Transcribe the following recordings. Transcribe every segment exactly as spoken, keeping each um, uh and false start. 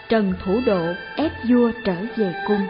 Trần Thủ Độ ép vua trở về cung.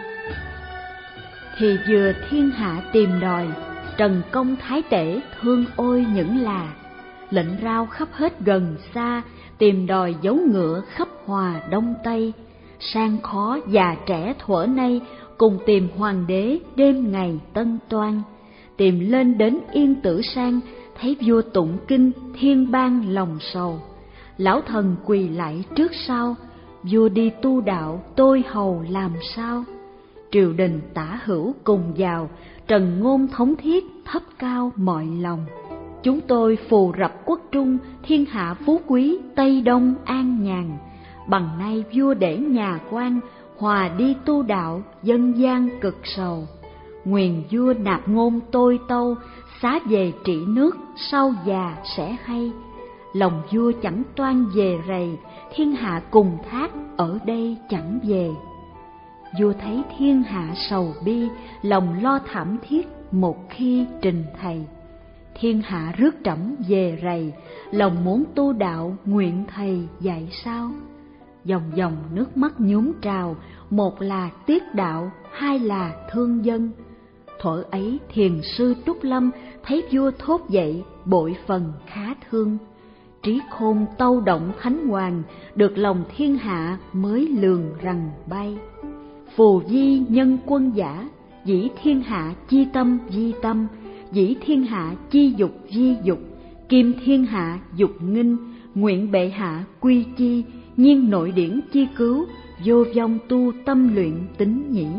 Thì vừa thiên hạ tìm đòi, Trần Công Thái Tể thương ôi những là. Lệnh rao khắp hết gần xa, tìm đòi dấu ngựa khắp Hòa Đông Tây. Sang khó già trẻ thuở nay, cùng tìm hoàng đế đêm ngày tân toan. Tìm lên đến Yên Tử Sang, thấy vua tụng kinh thiên bang lòng sầu. Lão thần quỳ lại trước sau, vua đi tu đạo tôi hầu làm sao. Triều đình tả hữu cùng vào, trần ngôn thống thiết thấp cao mọi lòng. Chúng tôi phù rập quốc trung, thiên hạ phú quý Tây Đông an nhàn. Bằng nay vua để nhà quan, hòa đi tu đạo dân gian cực sầu. Nguyền vua nạp ngôn tôi tâu, xá về trị nước sau già sẽ hay. Lòng vua chẳng toan về rầy, thiên hạ cùng thác ở đây chẳng về. Vua thấy thiên hạ sầu bi, lòng lo thảm thiết một khi trình thầy. Thiên hạ rước trẫm về rầy, lòng muốn tu đạo nguyện thầy dạy sao. Dòng dòng nước mắt nhuốm trào, một là tiếc đạo, hai là thương dân. Thuở ấy thiền sư Trúc Lâm thấy vua thốt dậy, bội phần khá thương. Trí khôn tâu động thánh hoàng, được lòng thiên hạ mới lường rằng bay. Phù di nhân quân giả, dĩ thiên hạ chi tâm di tâm, dĩ thiên hạ chi dục di dục, kim thiên hạ dục nghinh, nguyện bệ hạ quy chi, nhiên nội điển chi cứu, vô vong tu tâm luyện tính nhĩ.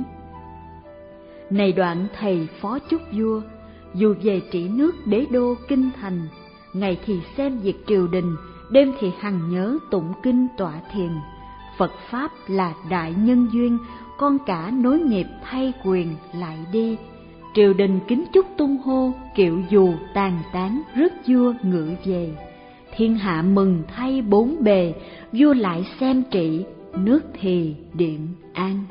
Này đoạn thầy phó chúc vua, dù về trị nước đế đô kinh thành, ngày thì xem việc triều đình, đêm thì hằng nhớ tụng kinh tọa thiền. Phật Pháp là đại nhân duyên, con cả nối nghiệp thay quyền lại đi. Triều đình kính chúc tung hô, kiệu dù tàn tán rước vua ngự về. Thiên hạ mừng thay bốn bề, vua lại xem trị, nước thì điện an.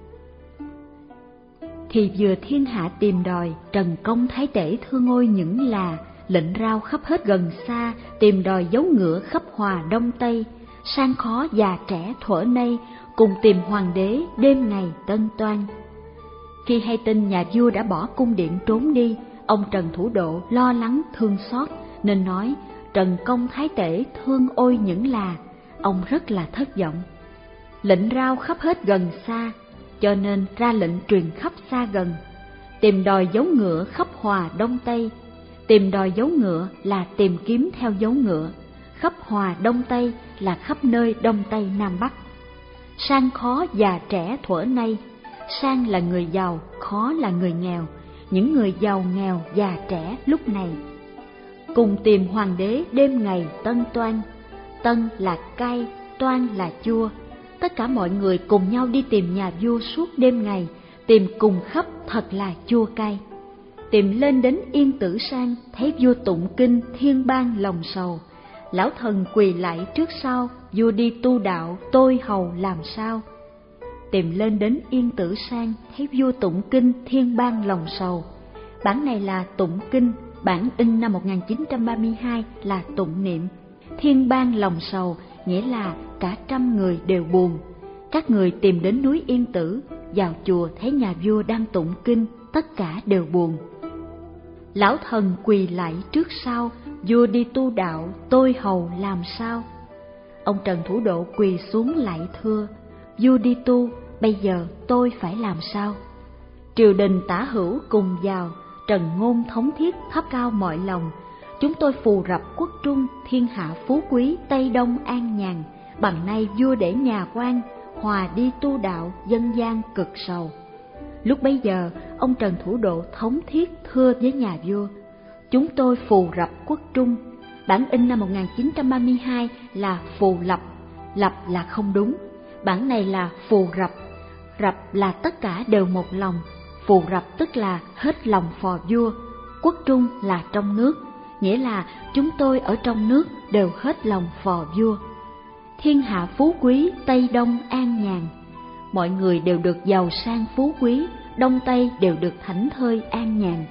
Thì vừa thiên hạ tìm đòi, Trần Công Thái Tể thương ôi những là. Lệnh rao khắp hết gần xa, tìm đòi dấu ngựa khắp Hòa Đông Tây. Sang khó già trẻ thuở nay, cùng tìm hoàng đế đêm ngày tân toan. Khi hay tin nhà vua đã bỏ cung điện trốn đi, ông Trần Thủ Độ lo lắng thương xót, nên nói Trần Công Thái Tể thương ôi những là. Ông rất là thất vọng. Lệnh rao khắp hết gần xa, cho nên ra lệnh truyền khắp xa gần. Tìm đòi dấu ngựa khắp Hòa Đông Tây. Tìm đòi dấu ngựa là tìm kiếm theo dấu ngựa, khắp Hòa Đông Tây là khắp nơi Đông Tây Nam Bắc. Sang khó già trẻ thuở nay, sang là người giàu, khó là người nghèo, những người giàu nghèo già trẻ lúc này. Cùng tìm hoàng đế đêm ngày tân toan, tân là cay, toan là chua. Tất cả mọi người cùng nhau đi tìm nhà vua suốt đêm ngày, tìm cùng khắp thật là chua cay. Tìm lên đến Yên Tử Sang, thấy vua tụng kinh thiên bang lòng sầu. Lão thần quỳ lại trước sau, vua đi tu đạo tôi hầu làm sao. Tìm lên đến Yên Tử Sang, thấy vua tụng kinh thiên bang lòng sầu. Bản này là tụng kinh, bản in năm một nghìn chín trăm ba mươi hai là tụng niệm. Thiên bang lòng sầu nghĩa là cả trăm người đều buồn. Các người tìm đến núi Yên Tử, vào chùa thấy nhà vua đang tụng kinh, tất cả đều buồn. Lão thần quỳ lại trước sau, vua đi tu đạo tôi hầu làm sao. Ông Trần Thủ Độ quỳ xuống lại thưa, vua đi tu, bây giờ tôi phải làm sao. Triều đình tả hữu cùng vào, trần ngôn thống thiết thấp cao mọi lòng. Chúng tôi phù rập quốc trung, thiên hạ phú quý Tây Đông an nhàn. Bằng nay vua để nhà quan, hòa đi tu đạo dân gian cực sầu. Lúc bấy giờ, ông Trần Thủ Độ thống thiết thưa với nhà vua, chúng tôi phù rập quốc trung. Bản in năm một nghìn chín trăm ba mươi hai là phù lập, lập là không đúng. Bản này là phù rập, rập là tất cả đều một lòng. Phù rập tức là hết lòng phò vua, quốc trung là trong nước, nghĩa là chúng tôi ở trong nước đều hết lòng phò vua. Thiên hạ phú quý Tây Đông an nhàn, mọi người đều được giàu sang phú quý, Đông Tây đều được thảnh thơi an nhàn.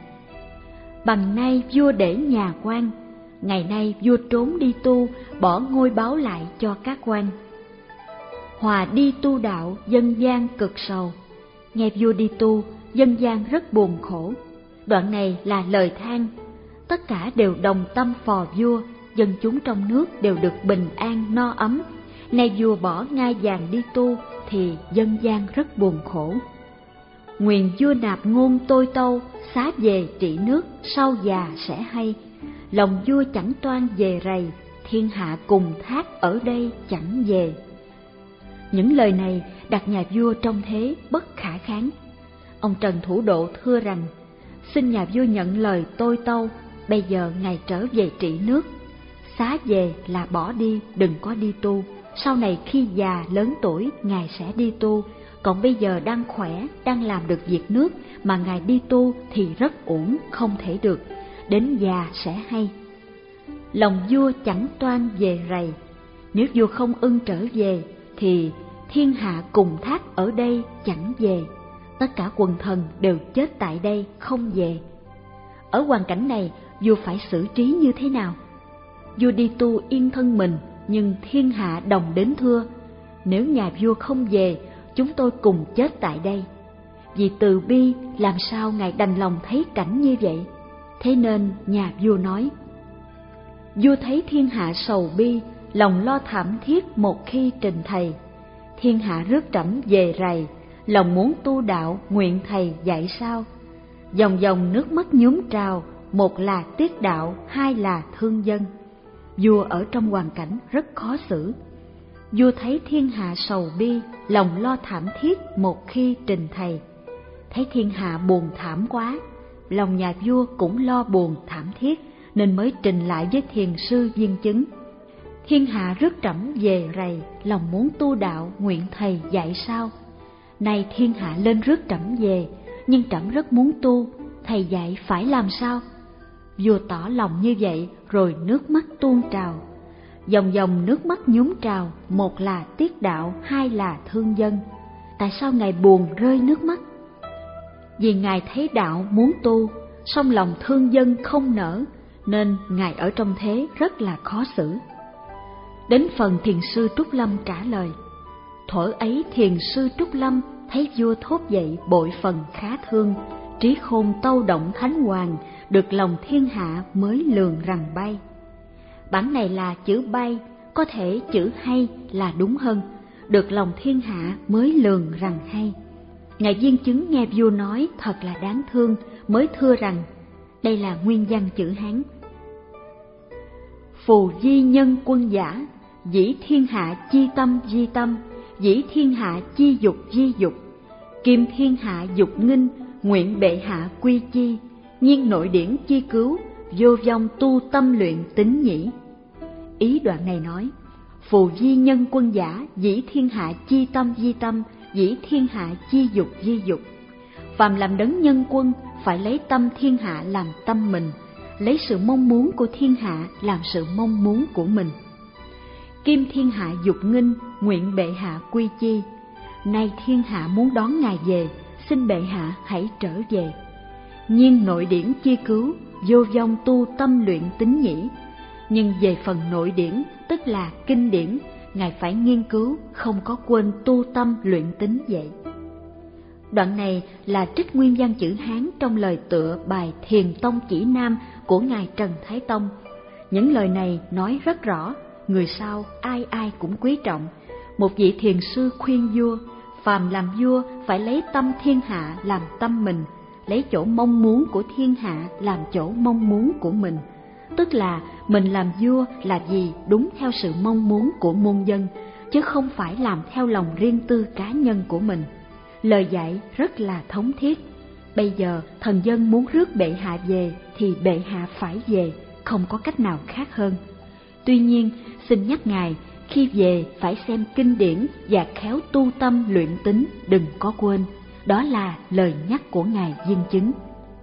Bằng nay vua để nhà quan, ngày nay vua trốn đi tu, bỏ ngôi báo lại cho các quan. Hòa đi tu đạo, dân gian cực sầu. Nghe vua đi tu, dân gian rất buồn khổ. Đoạn này là lời than. Tất cả đều đồng tâm phò vua, dân chúng trong nước đều được bình an no ấm. Nay vua bỏ ngai vàng đi tu thì dân gian rất buồn khổ. Nguyện vua nạp ngôn tôi tâu, xá về trị nước, sau già sẽ hay. Lòng vua chẳng toan về rầy, thiên hạ cùng thác ở đây chẳng về. Những lời này đặt nhà vua trong thế bất khả kháng. Ông Trần Thủ Độ thưa rằng, xin nhà vua nhận lời tôi tâu, bây giờ ngài trở về trị nước. Xá về là bỏ đi, đừng có đi tu. Sau này khi già lớn tuổi, ngài sẽ đi tu. Còn bây giờ đang khỏe, đang làm được việc nước, mà ngài đi tu thì rất uổng, không thể được. Đến già sẽ hay. Lòng vua chẳng toan về rầy. Nếu vua không ưng trở về, thì thiên hạ cùng thác ở đây chẳng về. Tất cả quần thần đều chết tại đây, không về. Ở hoàn cảnh này, vua phải xử trí như thế nào? Vua đi tu yên thân mình, nhưng thiên hạ đồng đến thưa, nếu nhà vua không về, chúng tôi cùng chết tại đây. Vì từ bi, làm sao ngài đành lòng thấy cảnh như vậy? Thế nên nhà vua nói, vua thấy thiên hạ sầu bi, lòng lo thảm thiết một khi trình thầy. Thiên hạ rước trẫm về rầy, lòng muốn tu đạo nguyện thầy dạy sao. Dòng dòng nước mắt nhuốm trào, một là tiết đạo, hai là thương dân. Vua ở trong hoàn cảnh rất khó xử. Vua thấy thiên hạ sầu bi, lòng lo thảm thiết một khi trình thầy. Thấy thiên hạ buồn thảm quá, lòng nhà vua cũng lo buồn thảm thiết, nên mới trình lại với thiền sư viên chứng. Thiên hạ rước trẫm về rầy, lòng muốn tu đạo nguyện thầy dạy sao. Nay thiên hạ lên rước trẫm về, nhưng trẫm rất muốn tu, thầy dạy phải làm sao? Vua tỏ lòng như vậy, rồi nước mắt tuôn trào. Dòng dòng nước mắt nhúng trào, một là tiết đạo, hai là thương dân. Tại sao ngài buồn rơi nước mắt? Vì ngài thấy đạo muốn tu, song lòng thương dân không nỡ, nên ngài ở trong thế rất là khó xử. Đến phần thiền sư Trúc Lâm trả lời. Thuở ấy thiền sư Trúc Lâm thấy vua thốt dậy bội phần khá thương, trí khôn tâu động thánh hoàng, được lòng thiên hạ mới lường rằng bay. Bản này là chữ bay, có thể chữ hay là đúng hơn, được lòng thiên hạ mới lường rằng hay. Ngài viên chứng nghe vua nói thật là đáng thương, mới thưa rằng, đây là nguyên văn chữ Hán. Phù di nhân quân giả, dĩ thiên hạ chi tâm di tâm, dĩ thiên hạ chi dục di dục. Kim thiên hạ dục nghinh, nguyện bệ hạ quy chi, nhiên nội điển chi cứu, vô vong tu tâm luyện tính nhĩ. Ý đoạn này nói, phù di nhân quân giả, dĩ thiên hạ chi tâm di tâm, dĩ thiên hạ chi dục di dục. Phàm làm đấng nhân quân, phải lấy tâm thiên hạ làm tâm mình, lấy sự mong muốn của thiên hạ làm sự mong muốn của mình. Kim thiên hạ dục nghinh, nguyện bệ hạ quy chi. Nay thiên hạ muốn đón ngài về, xin bệ hạ hãy trở về. Nhiên nội điển chi cứu, vô vong tu tâm luyện tính nhĩ. Nhưng về phần nội điển, tức là kinh điển, ngài phải nghiên cứu, không có quên tu tâm luyện tính vậy. Đoạn này là trích nguyên văn chữ Hán trong lời tựa bài Thiền Tông Chỉ Nam của ngài Trần Thái Tông. Những lời này nói rất rõ, người sau ai ai cũng quý trọng. Một vị thiền sư khuyên vua, phàm làm vua phải lấy tâm thiên hạ làm tâm mình, lấy chỗ mong muốn của thiên hạ làm chỗ mong muốn của mình. Tức là mình làm vua là vì đúng theo sự mong muốn của muôn dân, chứ không phải làm theo lòng riêng tư cá nhân của mình. Lời dạy rất là thống thiết. Bây giờ thần dân muốn rước bệ hạ về thì bệ hạ phải về, không có cách nào khác hơn. Tuy nhiên, xin nhắc ngài, khi về phải xem kinh điển và khéo tu tâm luyện tính, đừng có quên. Đó là lời nhắc của ngài viên chứng.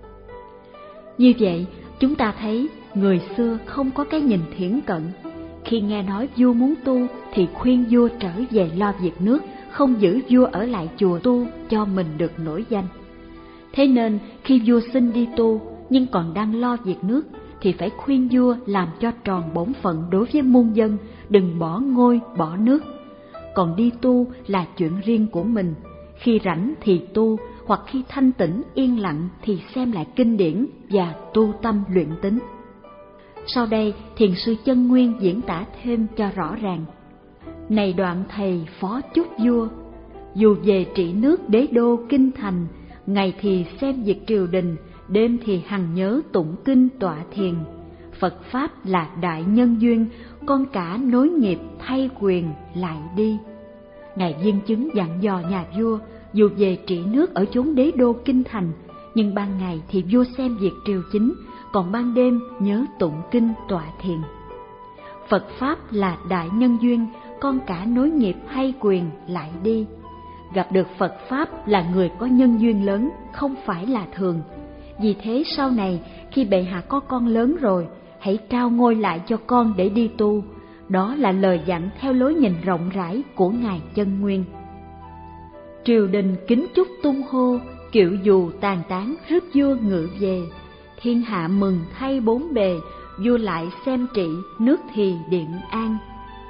Như vậy, chúng ta thấy người xưa không có cái nhìn thiển cận. Khi nghe nói vua muốn tu thì khuyên vua trở về lo việc nước, không giữ vua ở lại chùa tu cho mình được nổi danh. Thế nên khi vua xin đi tu nhưng còn đang lo việc nước thì phải khuyên vua làm cho tròn bổn phận đối với muôn dân, đừng bỏ ngôi bỏ nước. còn đi tu là chuyện riêng của mình. Khi rảnh thì tu, hoặc khi thanh tĩnh yên lặng thì xem lại kinh điển và tu tâm luyện tính. Sau đây, thiền sư Chân Nguyên diễn tả thêm cho rõ ràng. Này đoạn thầy phó chúc vua, dù về trị nước đế đô kinh thành, ngày thì xem việc triều đình, đêm thì hằng nhớ tụng kinh tọa thiền. Phật Pháp là đại nhân duyên, con cả nối nghiệp thay quyền lại đi. Ngài Viên Chứng dặn dò nhà vua, dù về trị nước ở chốn đế đô kinh thành, nhưng ban ngày thì vua xem việc triều chính, còn ban đêm nhớ tụng kinh tọa thiền. Phật Pháp là đại nhân duyên, con cả nối nghiệp hay quyền lại đi. Gặp được Phật Pháp là người có nhân duyên lớn, không phải là thường. Vì thế sau này khi bệ hạ có con lớn rồi, hãy trao ngôi lại cho con để đi tu. Đó là lời dặn theo lối nhìn rộng rãi của Ngài Chân Nguyên. Triều đình kính chúc tung hô, kiệu dù tàn tán rước vua ngự về. Thiên hạ mừng thay bốn bề, vua lại xem trị, nước thì điện an.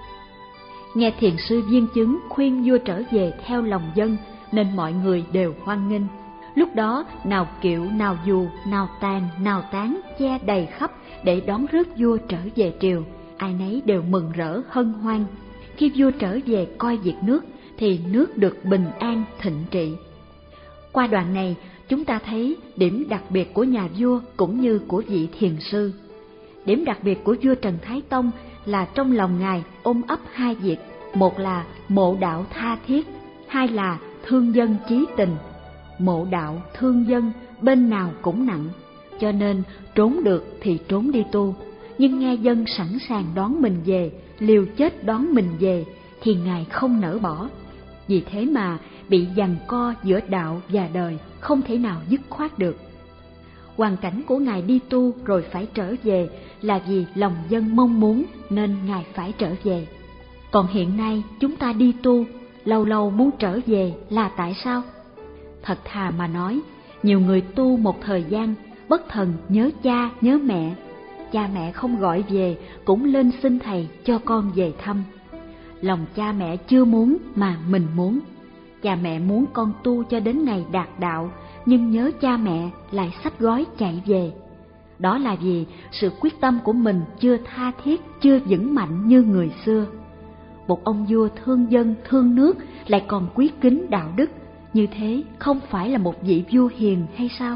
Nghe thiền sư Viên Chứng khuyên vua trở về theo lòng dân, nên mọi người đều hoan nghênh. Lúc đó nào kiệu, nào dù, nào tàn, nào tán che đầy khắp để đón rước vua trở về triều. Ai nấy đều mừng rỡ hân hoan. Khi vua trở về coi việc nước thì nước được bình an thịnh trị. Qua đoạn này, chúng ta thấy điểm đặc biệt của nhà vua cũng như của vị thiền sư. Điểm đặc biệt của vua Trần Thái Tông là trong lòng Ngài ôm ấp hai việc, một là mộ đạo tha thiết, hai là thương dân chí tình. Mộ đạo, thương dân, bên nào cũng nặng, cho nên trốn được thì trốn đi tu, nhưng nghe dân sẵn sàng đón mình về, liều chết đón mình về, thì Ngài không nỡ bỏ. Vì thế mà bị giằng co giữa đạo và đời, không thể nào dứt khoát được. Hoàn cảnh của Ngài đi tu rồi phải trở về là vì lòng dân mong muốn nên Ngài phải trở về. Còn hiện nay chúng ta đi tu, lâu lâu muốn trở về là tại sao? Thật thà mà nói, nhiều người tu một thời gian, bất thần nhớ cha, nhớ mẹ. Cha mẹ không gọi về cũng lên xin thầy cho con về thăm. Lòng cha mẹ chưa muốn mà mình muốn. Cha mẹ muốn con tu cho đến ngày đạt đạo, nhưng nhớ cha mẹ lại xách gói chạy về. Đó là vì sự quyết tâm của mình chưa tha thiết, chưa vững mạnh như người xưa. Một ông vua thương dân, thương nước lại còn quý kính đạo đức, như thế không phải là một vị vua hiền hay sao?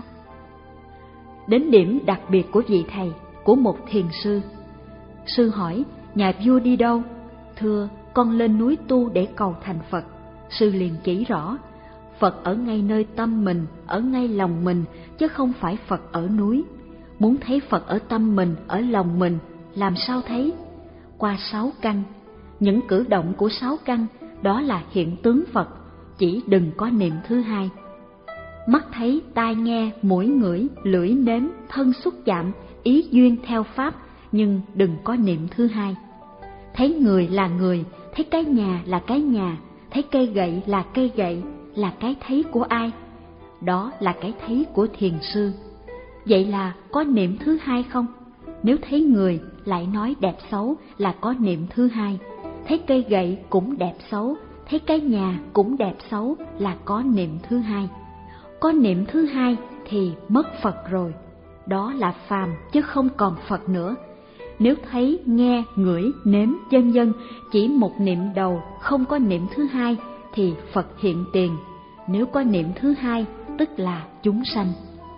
Đến điểm đặc biệt của vị thầy, của một thiền sư. Sư hỏi, nhà vua đi đâu? Thưa, con lên núi tu để cầu thành Phật. Sư liền chỉ rõ, Phật ở ngay nơi tâm mình, ở ngay lòng mình, chứ không phải Phật ở núi. Muốn thấy Phật ở tâm mình, ở lòng mình, làm sao thấy? Qua sáu căn. Những cử động của sáu căn, đó là hiện tướng Phật, chỉ đừng có niệm thứ hai. Mắt thấy, tai nghe, mũi ngửi, lưỡi nếm, thân xúc chạm, ý duyên theo Pháp, nhưng đừng có niệm thứ hai. Thấy người là người, thấy cái nhà là cái nhà, thấy cây gậy là cây gậy, là cái thấy của ai? Đó là cái thấy của thiền sư. Vậy là có niệm thứ hai không? Nếu thấy người lại nói đẹp xấu là có niệm thứ hai. Thấy cây gậy cũng đẹp xấu, thấy cái nhà cũng đẹp xấu là có niệm thứ hai. Có niệm thứ hai thì mất Phật rồi. Đó là phàm chứ không còn Phật nữa. Nếu thấy, nghe, ngửi, nếm, vân vân chỉ một niệm đầu, không có niệm thứ hai thì Phật hiện tiền. Nếu có niệm thứ hai tức là chúng sanh.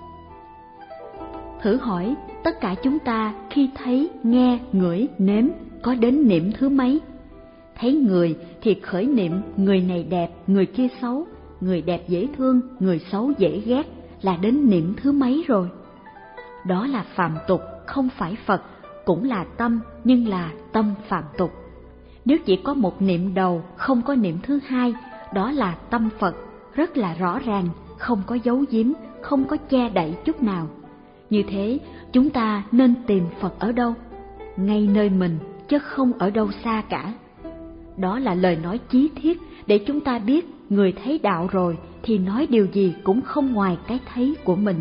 Thử hỏi, tất cả chúng ta khi thấy, nghe, ngửi, nếm có đến niệm thứ mấy? Thấy người thì khởi niệm người này đẹp, người kia xấu, người đẹp dễ thương, người xấu dễ ghét, là đến niệm thứ mấy rồi? Đó là phàm tục, không phải Phật, cũng là tâm nhưng là tâm phàm tục. Nếu chỉ có một niệm đầu, không có niệm thứ hai, đó là tâm Phật, rất là rõ ràng, không có giấu giếm, không có che đậy chút nào. Như thế, chúng ta nên tìm Phật ở đâu? Ngay nơi mình, chứ không ở đâu xa cả. Đó là lời nói chí thiết để chúng ta biết người thấy đạo rồi thì nói điều gì cũng không ngoài cái thấy của mình.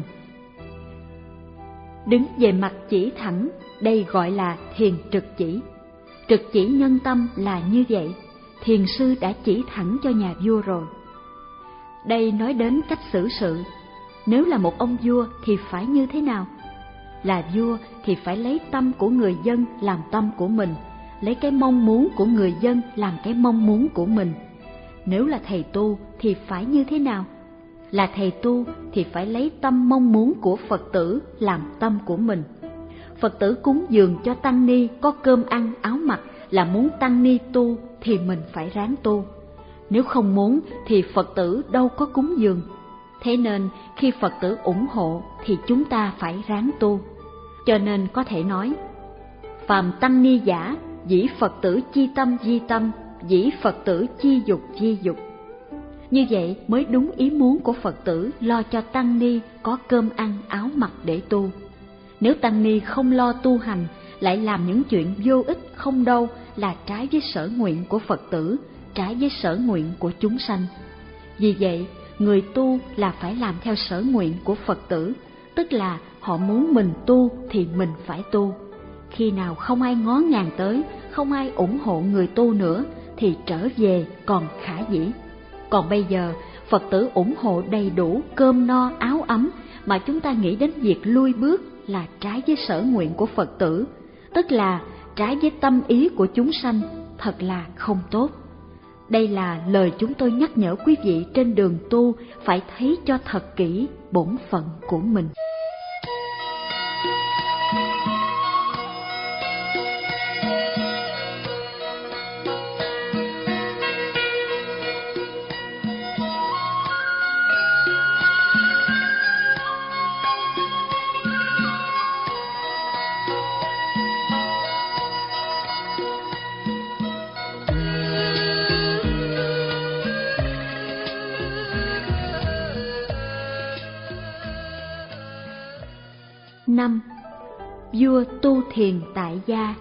Đứng về mặt chỉ thẳng, đây gọi là thiền trực chỉ. Trực chỉ nhân tâm là như vậy. thiền sư đã chỉ thẳng cho nhà vua rồi. Đây nói đến cách xử sự. Nếu là một ông vua thì phải như thế nào? Là vua thì phải lấy tâm của người dân làm tâm của mình, lấy cái mong muốn của người dân làm cái mong muốn của mình. Nếu là thầy tu thì phải như thế nào? Là thầy tu thì phải lấy tâm mong muốn của Phật tử làm tâm của mình. Phật tử cúng dường cho tăng ni có cơm ăn áo mặc là muốn tăng ni tu thì mình phải ráng tu. Nếu không muốn thì Phật tử đâu có cúng dường. Thế nên khi Phật tử ủng hộ thì chúng ta phải ráng tu. Cho nên có thể nói, phàm tăng ni giả, dĩ Phật tử chi tâm di tâm, dĩ Phật tử chi dục di dục. Như vậy mới đúng ý muốn của Phật tử lo cho tăng ni có cơm ăn áo mặc để tu. Nếu tăng ni không lo tu hành, lại làm những chuyện vô ích không đâu, là trái với sở nguyện của Phật tử, trái với sở nguyện của chúng sanh. Vì vậy, người tu là phải làm theo sở nguyện của Phật tử, tức là họ muốn mình tu thì mình phải tu. Khi nào không ai ngó ngàng tới, không ai ủng hộ người tu nữa thì trở về còn khả dĩ. Còn bây giờ, Phật tử ủng hộ đầy đủ cơm no áo ấm mà chúng ta nghĩ đến việc lui bước là trái với sở nguyện của Phật tử, tức là trái với tâm ý của chúng sanh, thật là không tốt. Đây là lời chúng tôi nhắc nhở quý vị trên đường tu phải thấy cho thật kỹ bổn phận của mình. Năm. Vua tu thiền tại gia.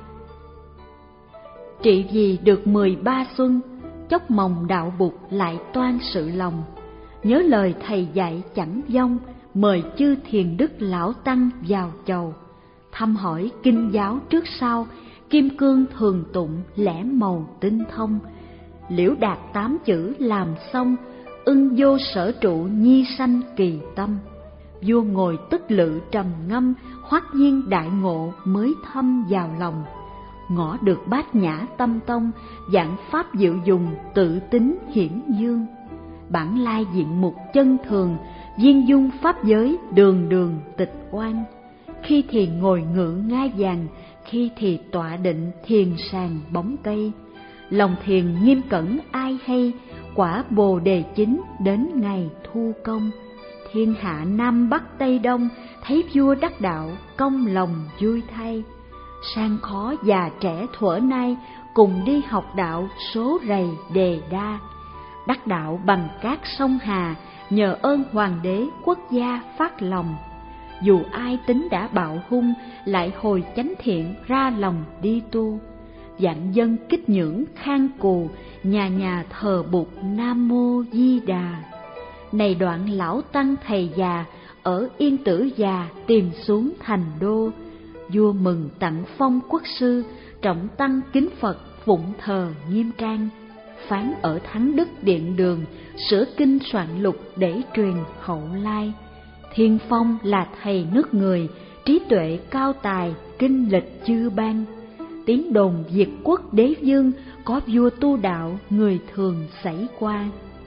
Trị vì được mười ba xuân, chốc mồng đạo bụt lại toan sự lòng. Nhớ lời thầy dạy chẳng vong, mời chư thiền đức lão tăng vào chầu. Thăm hỏi kinh giáo trước sau, kim cương thường tụng lẽ màu tinh thông. Liễu đạt tám chữ làm xong, ưng vô sở trụ nhi sanh kỳ tâm. Vua ngồi tức lự trầm ngâm, hoắc nhiên đại ngộ mới thâm vào lòng. Ngõ được bát nhã tâm tông, dạng pháp diệu dùng tự tính hiển dương. Bản lai diện mục chân thường, viên dung pháp giới đường đường tịch oan. Khi thì ngồi ngự ngai vàng, khi thì tọa định thiền sàng bóng cây. Lòng thiền nghiêm cẩn ai hay, quả bồ đề chính đến ngày thu công. Thiên hạ Nam Bắc Tây Đông, thấy vua đắc đạo, công lòng vui thay. Sang khó già trẻ thuở nay, cùng đi học đạo số rầy đề đa. Đắc đạo bằng các sông Hà, nhờ ơn hoàng đế quốc gia phát lòng. Dù ai tính đã bạo hung, lại hồi chánh thiện ra lòng đi tu. Vạn dân kích nhưỡng khang cù, nhà nhà thờ Bụt Nam Mô Di Đà. Này đoạn lão tăng thầy già, ở Yên Tử già tìm xuống thành đô. Vua mừng tặng phong quốc sư, trọng tăng kính Phật phụng thờ nghiêm trang. Phán ở Thắng Đức Điện Đường, sửa kinh soạn lục để truyền hậu lai. Thiên Phong là thầy nước người, trí tuệ cao tài, kinh lịch chư ban. Tiếng đồn Việt quốc đế vương, có vua tu đạo người thường xảy qua.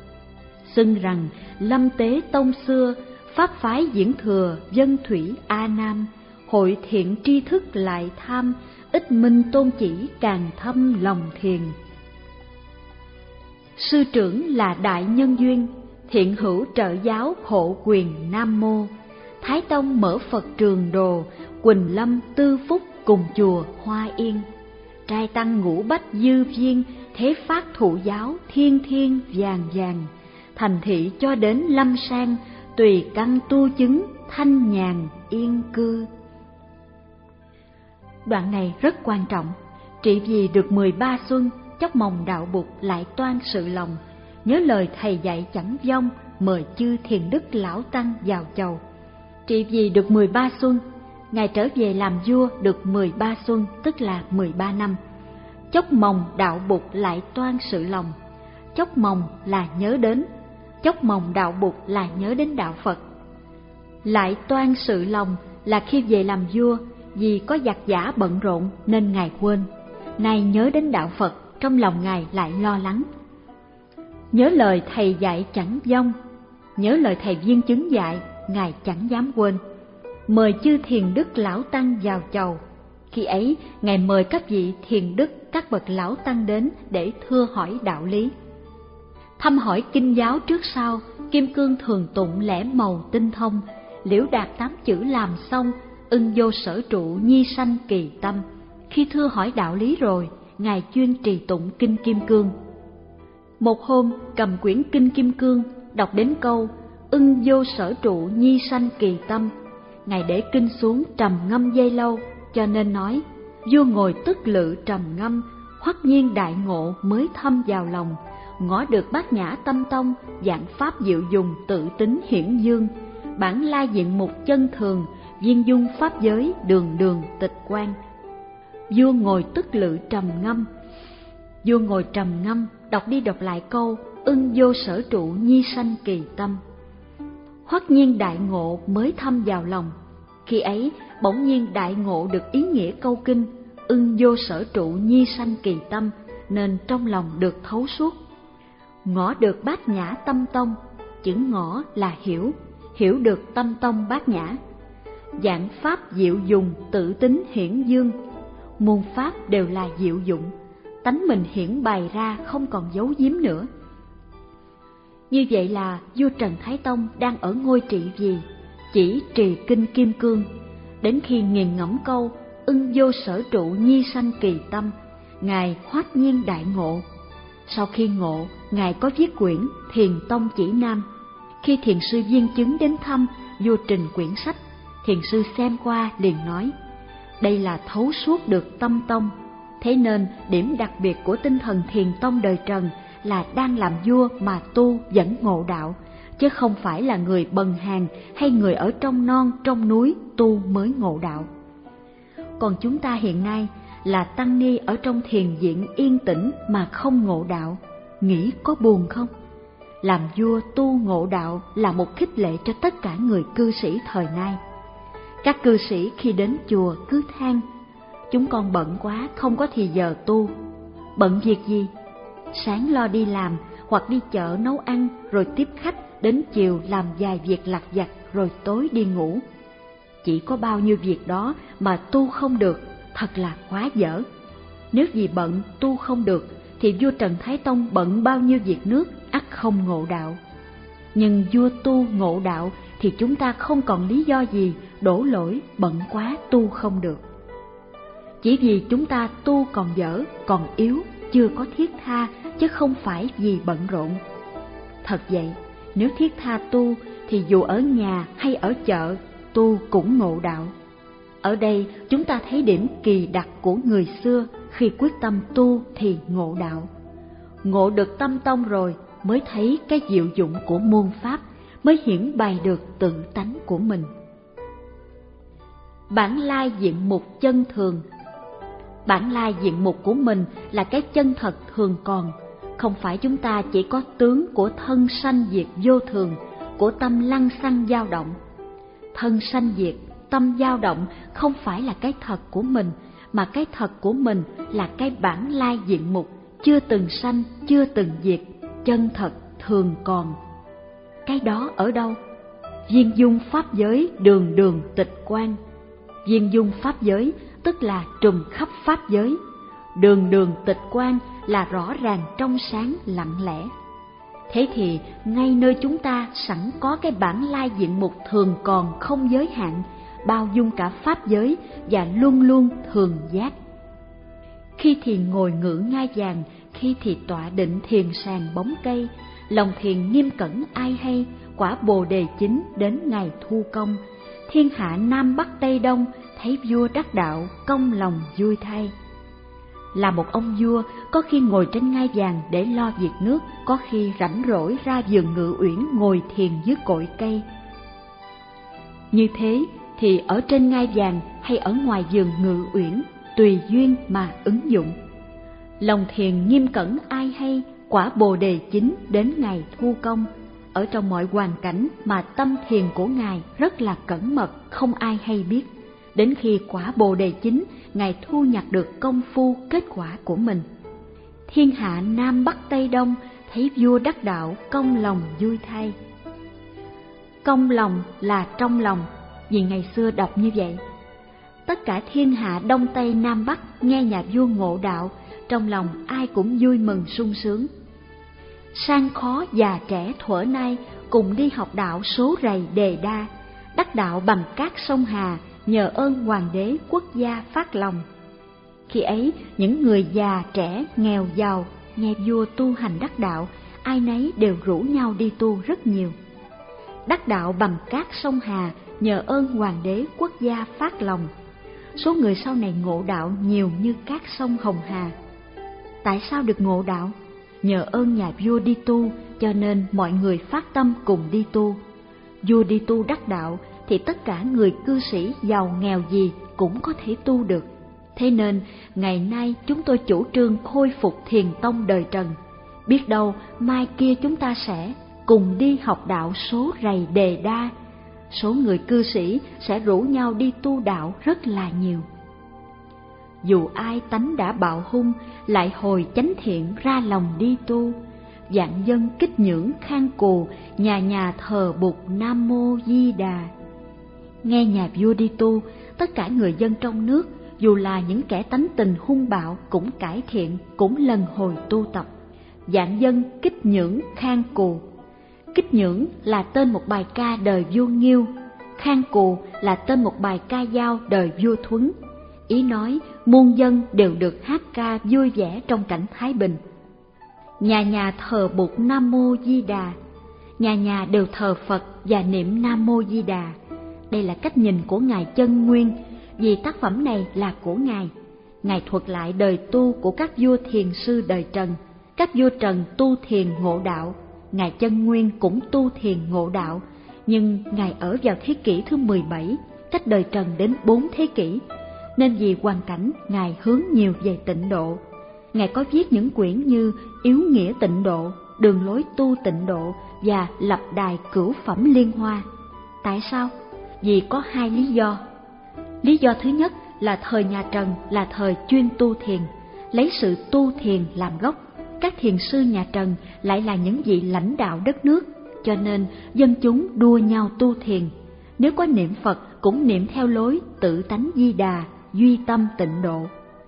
Xưng rằng Lâm Tế Tông xưa, pháp phái diễn thừa dân thủy A Nam. Hội thiện tri thức lại tham, ít minh tôn chỉ càng thâm lòng thiền. Sư trưởng là đại nhân duyên, thiện hữu trợ giáo hộ quyền Nam Mô. Thái Tông mở Phật trường đồ, Quỳnh Lâm Tư Phúc cùng chùa Hoa Yên. Trai tăng ngũ bách dư viên, thế phát thụ giáo thiên thiên vàng vàng. Thành thị cho đến lâm sang, tùy căn tu chứng thanh nhàn yên cư. Đoạn này rất quan trọng. Trị vì được mười ba xuân, chốc mồng đạo Bụt lại toan sự lòng. Nhớ lời thầy dạy chẳng vong, mời chư thiền đức lão tăng vào chầu. Trị vì được mười ba xuân, ngài trở về làm vua được mười ba xuân, tức là mười ba năm. chốc mồng đạo bụt lại toan sự lòng. Chốc mồng là nhớ đến, chốc mồng đạo bụt là nhớ đến đạo Phật. Lại toan sự lòng là khi về làm vua, vì có giặc giả bận rộn nên Ngài quên. Nay nhớ đến đạo Phật, trong lòng Ngài lại lo lắng. Nhớ lời Thầy dạy chẳng vong, nhớ lời Thầy viên chứng dạy, Ngài chẳng dám quên. Mời chư thiền đức lão tăng vào chầu. Khi ấy, Ngài mời các vị thiền đức, các bậc lão tăng đến để thưa hỏi đạo lý. Thăm hỏi kinh giáo trước sau, kim cương thường tụng lẽ màu tinh thông, liễu đạt tám chữ làm xong, ưng vô sở trụ nhi sanh kỳ tâm. Khi thưa hỏi đạo lý rồi, Ngài chuyên trì tụng kinh kim cương. Một hôm cầm quyển kinh kim cương, đọc đến câu ưng vô sở trụ nhi sanh kỳ tâm, Ngài để kinh xuống trầm ngâm giây lâu, cho nên nói vua ngồi tức lự trầm ngâm, hoắc nhiên đại ngộ mới thâm vào lòng, ngõ được bát nhã tâm tông, dạng pháp diệu dùng tự tính hiển dương, bản la diện mục chân thường, viên dung pháp giới đường đường tịch quan. Vua ngồi tức lự trầm ngâm, vua ngồi trầm ngâm, đọc đi đọc lại câu ưng vô sở trụ nhi sanh kỳ tâm. Hoắc nhiên đại ngộ mới thâm vào lòng. Khi ấy bỗng nhiên đại ngộ được ý nghĩa câu kinh ưng vô sở trụ nhi sanh kỳ tâm, nên trong lòng được thấu suốt. Ngõ được bát nhã tâm tông, chữ ngõ là hiểu, hiểu được tâm tông bát nhã. Dạng pháp diệu dùng tự tính hiển dương, muôn pháp đều là diệu dụng, tánh mình hiển bày ra không còn giấu giếm nữa. Như vậy là vua Trần Thái Tông đang ở ngôi trị vì chỉ trì kinh kim cương, đến khi nghiền ngẫm câu ưng vô sở trụ nhi sanh kỳ tâm, Ngài hoắc nhiên đại ngộ. Sau khi ngộ, Ngài có viết quyển Thiền Tông Chỉ Nam. Khi thiền sư viên chứng đến thăm, vua trình quyển sách, thiền sư xem qua liền nói đây là thấu suốt được tâm tông. Thế nên điểm đặc biệt của tinh thần thiền tông đời Trần là đang làm vua mà tu vẫn ngộ đạo, chứ không phải là người bần hàn hay người ở trong non trong núi tu mới ngộ đạo. Còn chúng ta hiện nay là tăng ni ở trong thiền viện yên tĩnh mà không ngộ đạo, nghĩ có buồn không? Làm vua tu ngộ đạo là một khích lệ cho tất cả người cư sĩ thời nay. Các cư sĩ khi đến chùa cứ than chúng con bận quá, không có thì giờ tu. Bận việc gì? Sáng lo đi làm hoặc đi chợ nấu ăn rồi tiếp khách, đến chiều làm vài việc lặt vặt rồi tối đi ngủ. Chỉ có bao nhiêu việc đó mà tu không được, thật là quá dở. Nếu vì bận tu không được thì vua Trần Thái Tông bận bao nhiêu việc nước ắt không ngộ đạo. Nhưng vua tu ngộ đạo thì chúng ta không còn lý do gì đổ lỗi bận quá tu không được. Chỉ vì chúng ta tu còn dở, còn yếu, chưa có thiết tha, chứ không phải vì bận rộn. Thật vậy, nếu thiết tha tu thì dù ở nhà hay ở chợ, tu cũng ngộ đạo. Ở đây chúng ta thấy điểm kỳ đặc của người xưa, khi quyết tâm tu thì ngộ đạo. Ngộ được tâm tông rồi mới thấy cái diệu dụng của muôn pháp, mới hiển bày được tự tánh của mình. Bản lai diện mục chân thường. Bản lai diện mục của mình là cái chân thật thường còn, không phải chúng ta chỉ có tướng của thân sanh diệt vô thường, của tâm lăng xăng dao động. Thân sanh diệt, tâm dao động không phải là cái thật của mình, mà cái thật của mình là cái bản lai diện mục, chưa từng sanh, chưa từng diệt, chân thật thường còn. Cái đó ở đâu? Viên dung pháp giới đường đường tịch quan. Viên dung pháp giới tức là trùm khắp pháp giới, đường đường tịch quan là rõ ràng trong sáng lặng lẽ. Thế thì ngay nơi chúng ta sẵn có cái bản lai diện mục thường còn không giới hạn, bao dung cả pháp giới và luôn luôn thường giác. Khi thì ngồi ngự ngai vàng, khi thì tọa định thiền sàn bóng cây, lòng thiền nghiêm cẩn ai hay, quả bồ đề chính đến ngày thu công. Thiên hạ Nam Bắc Tây Đông, thấy vua đắc đạo, công lòng vui thay. Là một ông vua, có khi ngồi trên ngai vàng để lo việc nước, có khi rảnh rỗi ra vườn Ngự Uyển ngồi thiền dưới cội cây. Như thế thì ở trên ngai vàng hay ở ngoài vườn Ngự Uyển, tùy duyên mà ứng dụng. Lòng thiền nghiêm cẩn ai hay, quả bồ đề chính đến ngày thu công. Ở trong mọi hoàn cảnh mà tâm thiền của Ngài rất là cẩn mật, không ai hay biết. Đến khi quả bồ đề chính, Ngài thu nhặt được công phu kết quả của mình. Thiên hạ Nam Bắc Tây Đông, thấy vua đắc đạo công lòng vui thay. Công lòng là trong lòng, vì ngày xưa đọc như vậy. Tất cả thiên hạ Đông Tây Nam Bắc nghe nhà vua ngộ đạo, trong lòng ai cũng vui mừng sung sướng. Sang khó già trẻ thuở nay, cùng đi học đạo số rầy đề đa, đắc đạo bằng cát sông Hà, nhờ ơn hoàng đế quốc gia phát lòng. Khi ấy, những người già trẻ nghèo giàu nghe vua tu hành đắc đạo, ai nấy đều rủ nhau đi tu rất nhiều. Đắc đạo bằng cát sông Hà, nhờ ơn hoàng đế quốc gia phát lòng. Số người sau này ngộ đạo nhiều như cát sông Hồng Hà. Tại sao được ngộ đạo? Nhờ ơn nhà vua đi tu, cho nên mọi người phát tâm cùng đi tu. Vua đi tu đắc đạo thì tất cả người cư sĩ giàu nghèo gì cũng có thể tu được. Thế nên ngày nay chúng tôi chủ trương khôi phục thiền tông đời Trần. Biết đâu mai kia chúng ta sẽ cùng đi học đạo số rầy đề đa. Số người cư sĩ sẽ rủ nhau đi tu đạo rất là nhiều. Dù ai tánh đã bạo hung, lại hồi chánh thiện ra lòng đi tu. Vạn dân kích nhưỡng khang cù, nhà nhà thờ Bụt Nam Mô Di Đà. Nghe nhà vua đi tu, tất cả người dân trong nước, dù là những kẻ tánh tình hung bạo cũng cải thiện, cũng lần hồi tu tập. Vạn dân kích nhưỡng khang cù. Kích nhưỡng là tên một bài ca đời vua Nghiêu, khang cù là tên một bài ca dao đời vua Thuấn. Ý nói muôn dân đều được hát ca vui vẻ trong cảnh thái bình. Nhà nhà thờ Bụt Nam Mô Di Đà, nhà nhà đều thờ Phật và niệm Nam Mô Di Đà. Đây là cách nhìn của Ngài Chân Nguyên, vì tác phẩm này là của Ngài. Ngài thuật lại đời tu của các vua thiền sư đời Trần. Các vua Trần tu thiền ngộ đạo, Ngài Chân Nguyên cũng tu thiền ngộ đạo, nhưng Ngài ở vào thế kỷ thứ mười bảy, cách đời Trần đến bốn thế kỷ, nên vì hoàn cảnh Ngài hướng nhiều về tịnh độ. Ngài có viết những quyển như Yếu Nghĩa Tịnh Độ, Đường Lối Tu Tịnh Độ và Lập Đài Cửu Phẩm Liên Hoa. Tại sao? Vì có hai lý do. Lý do thứ nhất là thời nhà Trần là thời chuyên tu thiền, lấy sự tu thiền làm gốc. Các thiền sư nhà Trần lại là những vị lãnh đạo đất nước, cho nên dân chúng đua nhau tu thiền. Nếu có niệm Phật cũng niệm theo lối tự tánh Di Đà, duy tâm tịnh độ.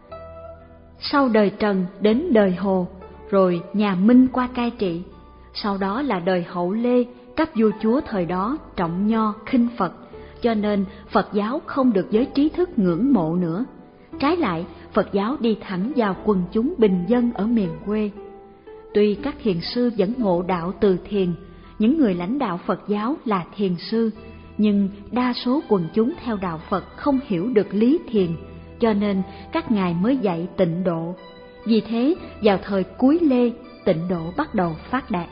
Sau đời Trần đến đời Hồ, rồi nhà Minh qua cai trị. Sau đó là đời Hậu Lê, các vua chúa thời đó trọng nho khinh Phật, cho nên Phật giáo không được giới trí thức ngưỡng mộ nữa. Trái lại, Phật giáo đi thẳng vào quần chúng bình dân ở miền quê. Tuy các thiền sư vẫn ngộ đạo từ thiền, những người lãnh đạo Phật giáo là thiền sư, nhưng đa số quần chúng theo đạo Phật không hiểu được lý thiền, cho nên các ngài mới dạy tịnh độ. Vì thế, vào thời cuối Lê, tịnh độ bắt đầu phát đạt.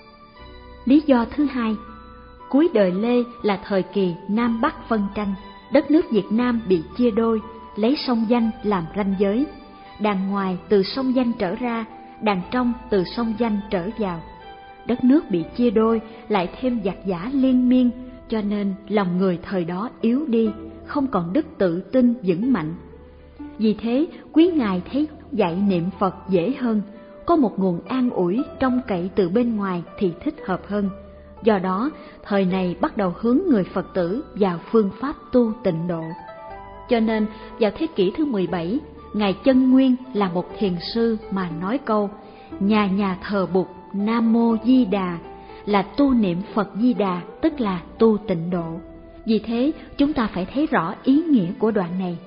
Lý do thứ hai, cuối đời Lê là thời kỳ Nam Bắc phân tranh, đất nước Việt Nam bị chia đôi, lấy sông Danh làm ranh giới. Đàn ngoài từ sông Danh trở ra, đàn trong từ sông Danh trở vào. Đất nước bị chia đôi, lại thêm giặc giả liên miên, cho nên lòng người thời đó yếu đi, không còn đức tự tin vững mạnh. Vì thế, quý ngài thấy dạy niệm Phật dễ hơn, có một nguồn an ủi trông cậy từ bên ngoài thì thích hợp hơn. Do đó, thời này bắt đầu hướng người Phật tử vào phương pháp tu tịnh độ. Cho nên, vào thế kỷ thứ mười bảy, Ngài Chân Nguyên là một thiền sư mà nói câu nhà nhà thờ Bụt Nam Mô Di Đà là tu niệm Phật Di Đà, tức là tu tịnh độ. Vì thế, chúng ta phải thấy rõ ý nghĩa của đoạn này.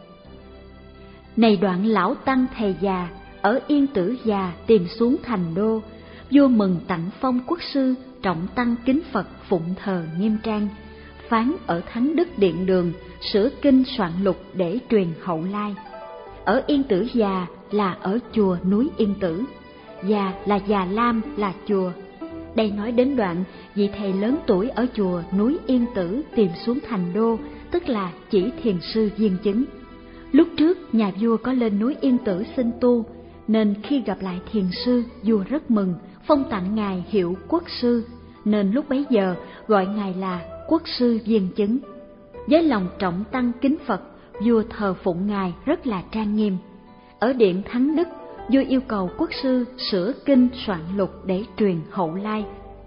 Này đoạn lão tăng thầy già, ở Yên Tử già tìm xuống thành đô, vua mừng tặng phong quốc sư, trọng tăng kính Phật phụng thờ nghiêm trang, phán ở Thánh Đức Điện Đường, sửa kinh soạn lục để truyền hậu lai. Ở Yên Tử già là ở chùa núi Yên Tử, già là già Lam là chùa. Đây nói đến đoạn vị thầy lớn tuổi ở chùa núi Yên Tử tìm xuống thành đô, tức là chỉ thiền sư viên chứng. Lúc trước nhà vua có lên núi Yên Tử xin tu, nên khi gặp lại thiền sư, vua rất mừng, phong tặng ngài hiệu quốc sư, nên lúc bấy giờ gọi ngài là quốc sư viên chứng. Với lòng trọng tăng kính Phật, vua thờ phụng ngài rất là trang nghiêm. Ở điện Thắng Đức, vua yêu cầu quốc sư sửa kinh soạn lục để truyền hậu lai,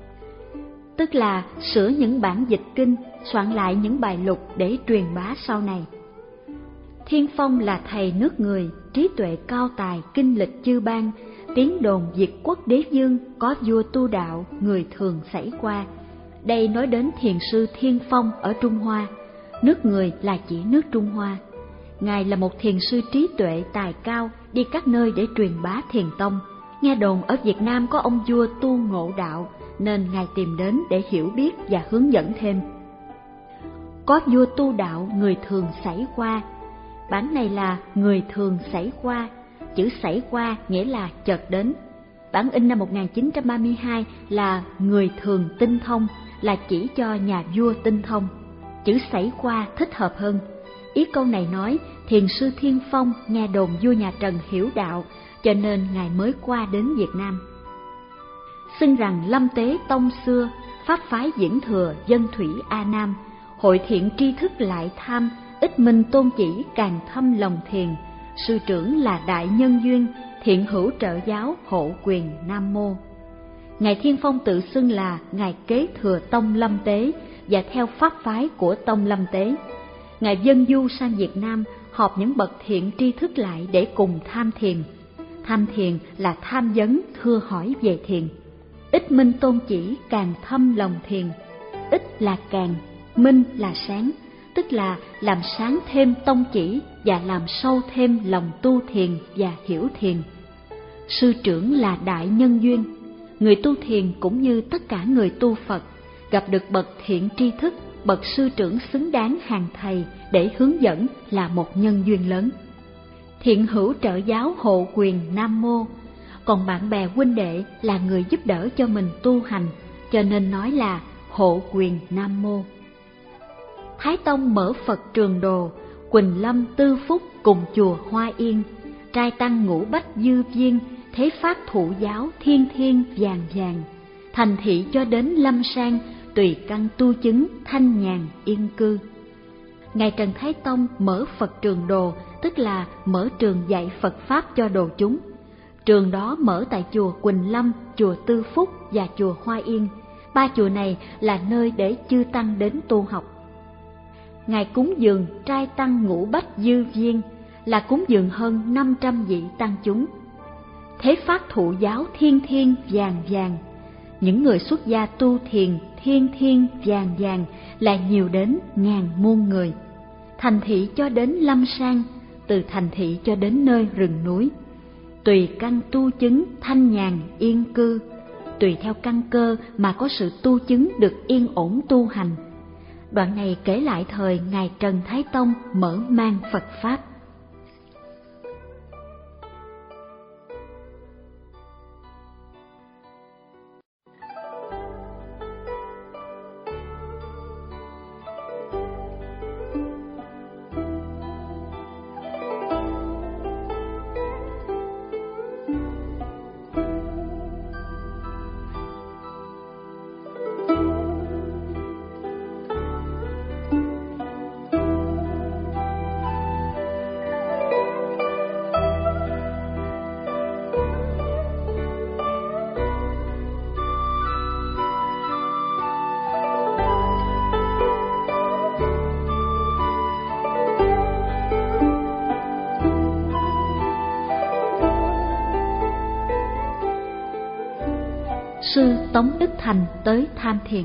tức là sửa những bản dịch kinh, soạn lại những bài lục để truyền bá sau này. Thiên Phong là thầy nước người, trí tuệ cao tài, kinh lịch chư bang, tiếng đồn diệt quốc đế dương, có vua tu đạo, người thường xảy qua. Đây nói đến thiền sư Thiên Phong ở Trung Hoa, nước người là chỉ nước Trung Hoa. Ngài là một thiền sư trí tuệ tài cao, đi các nơi để truyền bá thiền tông. Nghe đồn ở Việt Nam có ông vua tu ngộ đạo, nên ngài tìm đến để hiểu biết và hướng dẫn thêm. Có vua tu đạo, người thường xảy qua. Bản này là người thường xảy qua, chữ xảy qua nghĩa là chợt đến. Bản in năm một nghìn chín trăm ba mươi hai là người thường tinh thông, là chỉ cho nhà vua tinh thông. Chữ xảy qua thích hợp hơn. Ý câu này nói thiền sư Thiên Phong nghe đồn vua nhà Trần hiểu đạo, cho nên ngài mới qua đến Việt Nam. Xưng rằng Lâm Tế tông xưa, pháp phái diễn thừa dân thủy A Nam, hội thiện tri thức lại tham, ít minh tôn chỉ càng thâm lòng thiền, sư trưởng là đại nhân duyên, thiện hữu trợ giáo hộ quyền Nam Mô. Ngài Thiên Phong tự xưng là ngài kế thừa tông Lâm Tế và theo pháp phái của tông Lâm Tế. Ngài dân du sang Việt Nam, họp những bậc thiện tri thức lại để cùng tham thiền. Tham thiền là tham vấn, thưa hỏi về thiền. Ít minh tôn chỉ càng thâm lòng thiền. Ít là càng, minh là sáng, tức là làm sáng thêm tông chỉ và làm sâu thêm lòng tu thiền và hiểu thiền. Sư trưởng là đại nhân duyên. Người tu thiền cũng như tất cả người tu Phật, gặp được bậc thiện tri thức, bậc sư trưởng xứng đáng hàng thầy để hướng dẫn là một nhân duyên lớn. Thiện hữu trợ giáo hộ quyền Nam Mô. Còn bạn bè huynh đệ là người giúp đỡ cho mình tu hành, cho nên nói là hộ quyền Nam Mô. Thái Tông mở Phật Trường Đồ, Quỳnh Lâm Tư Phúc cùng chùa Hoa Yên, trai tăng ngũ bách dư viên, thế pháp thụ giáo thiên thiên vàng vàng, thành thị cho đến lâm sang, tùy căn tu chứng thanh nhàn yên cư. Ngài Trần Thái Tông mở Phật Trường Đồ, tức là mở trường dạy Phật Pháp cho đồ chúng. Trường đó mở tại chùa Quỳnh Lâm, chùa Tư Phúc và chùa Hoa Yên. Ba chùa này là nơi để chư tăng đến tu học. Ngài cúng dường trai tăng ngũ bách dư viên, là cúng dường hơn năm trăm vị tăng chúng. Thế pháp thụ giáo thiên thiên vàng vàng, những người xuất gia tu thiền thiên thiên vàng vàng là nhiều đến ngàn muôn người. Thành thị cho đến lâm sang, từ thành thị cho đến nơi rừng núi. Tùy căn tu chứng thanh nhàn yên cư, tùy theo căn cơ mà có sự tu chứng được yên ổn tu hành. Đoạn này kể lại thời Ngài Trần Thái Tông mở mang Phật Pháp. Sư Tống Đức Thành tới tham thiền.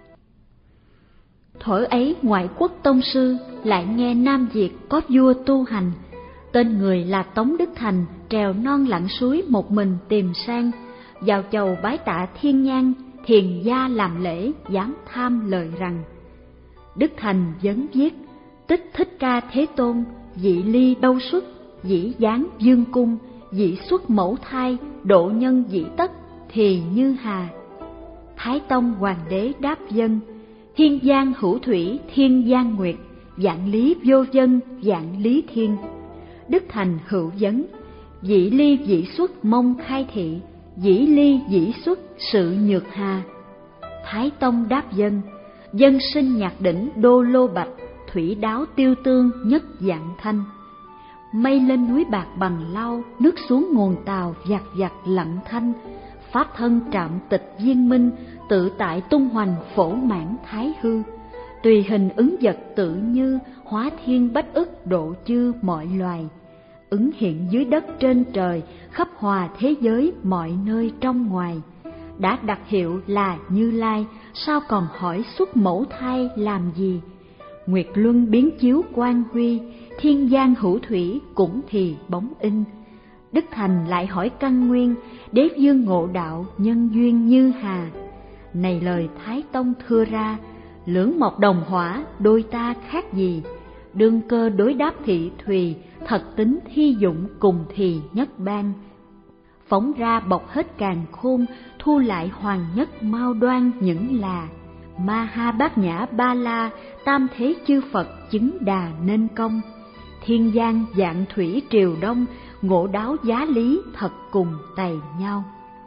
Thuở ấy ngoại quốc tông sư lại nghe Nam Việt có vua tu hành, tên người là Tống Đức Thành, trèo non lặn suối một mình tìm sang, vào chầu bái tạ thiên nhang, thiền gia làm lễ, dám tham lời rằng: Đức Thành vấn viết, tích Thích Ca Thế Tôn, dị ly đâu xuất, dĩ giáng dương cung, dĩ xuất mẫu thai, độ nhân dĩ tất, thì như hà. Thái Tông Hoàng đế đáp dân: Thiên giang hữu thủy, thiên giang nguyệt, vạn lý vô dân, vạn lý thiên. Đức Thành hữu vấn: Dĩ ly dĩ xuất mong khai thị, dĩ ly dĩ xuất sự nhược hà. Thái Tông đáp dân: dân sinh nhạc đỉnh đô lô bạch, thủy đáo tiêu tương nhất dạng thanh. Mây lên núi bạc bằng lau, nước xuống nguồn tàu giặt giặt lặng thanh. Pháp thân trạm tịch viên minh, tự tại tung hoành phổ mãn thái hư. Tùy hình ứng vật tự như, hóa thiên bách ức độ chư mọi loài. Ứng hiện dưới đất trên trời, khắp hòa thế giới mọi nơi trong ngoài. Đã đặt hiệu là Như Lai, sao còn hỏi xuất mẫu thai làm gì? Nguyệt luân biến chiếu quang huy, thiên giang hữu thủy cũng thì bóng in. Đức Thành lại hỏi căn nguyên, đế vương ngộ đạo nhân duyên như hà. Này lời Thái Tông thưa ra, lưỡng mộc đồng hỏa đôi ta khác gì? Đương cơ đối đáp thị thùy, thật tính thi dụng cùng thì nhất ban. Phóng ra bọc hết càn khôn, thu lại hoàng nhất mau đoan những là. Ma ha bát nhã ba la, tam thế chư Phật chứng đà nên công. Thiên giang dạng thủy triều đông, ngộ đáo giá lý thật cùng tày nhau.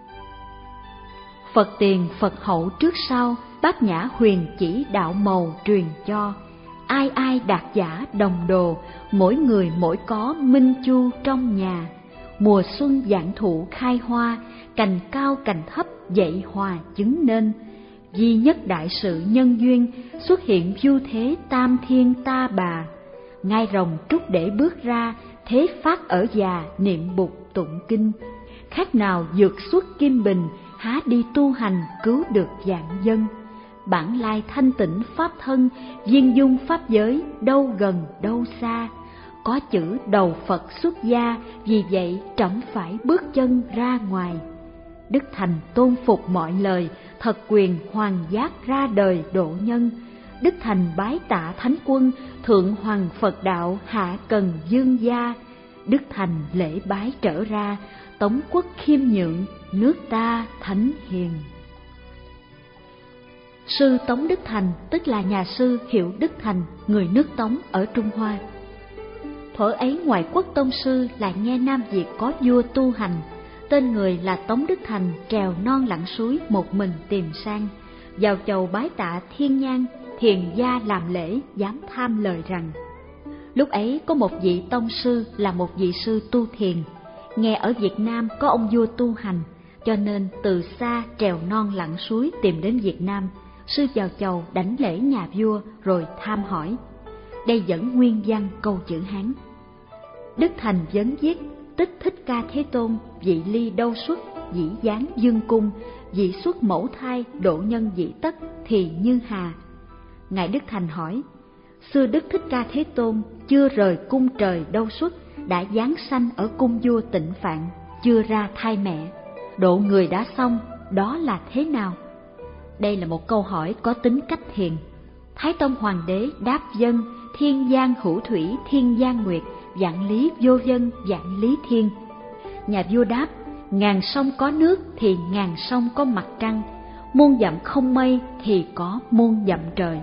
Phật tiền Phật hậu trước sau, bát nhã huyền chỉ đạo màu truyền cho. Ai ai đạt giả đồng đồ, mỗi người mỗi có minh chu trong nhà. Mùa xuân vạn thụ khai hoa, cành cao cành thấp dậy hòa chứng nên. Duy nhất đại sự nhân duyên, xuất hiện vưu thế tam thiên ta bà. Ngai rồng trúc để bước ra, thế phát ở già niệm bục tụng kinh. Khác nào dược xuất kim bình, há đi tu hành cứu được vạn dân. Bản lai thanh tịnh pháp thân, viên dung pháp giới đâu gần đâu xa. Có chữ đầu Phật xuất gia, vì vậy trẫm phải bước chân ra ngoài. Đức Thành tôn phục mọi lời, thật quyền hoàng giác ra đời độ nhân. Đức Thành bái tạ Thánh Quân, thượng hoàng Phật đạo hạ cần dương gia. Đức Thành lễ bái trở ra, tống quốc khiêm nhượng, nước ta thánh hiền. Sư Tống Đức Thành tức là nhà sư Hiệu Đức Thành, người nước Tống ở Trung Hoa. Thuở ấy ngoại quốc tông sư lại nghe Nam Việt có vua tu hành, tên người là Tống Đức Thành, trèo non lặn suối một mình tìm sang, vào chầu bái tạ thiên nhang, thiền gia làm lễ dám tham lời rằng. Lúc ấy có một vị tông sư là một vị sư tu thiền, nghe ở Việt Nam có ông vua tu hành, cho nên từ xa trèo non lặn suối tìm đến Việt Nam. Sư vào chầu đảnh lễ nhà vua rồi tham hỏi. Đây dẫn nguyên văn câu chữ Hán. Đức Thành vấn viết: tích Thích Ca Thế Tôn, vị ly đâu xuất, dĩ giáng dương cung, vị xuất mẫu thai, độ nhân vị tất, thì như hà. Ngài Đức Thành hỏi: xưa Đức Thích Ca Thế Tôn chưa rời cung trời đâu xuất, đã giáng sanh ở cung vua Tịnh Phạn, chưa ra thai mẹ, độ người đã xong, đó là thế nào? Đây là một câu hỏi có tính cách thiền. Thái Tông Hoàng đế đáp dân: thiên giang hữu thủy, thiên giang nguyệt, vạn lý vô vân, vạn lý thiên. Nhà vua đáp: ngàn sông có nước thì ngàn sông có mặt trăng, muôn dặm không mây thì có muôn dặm trời.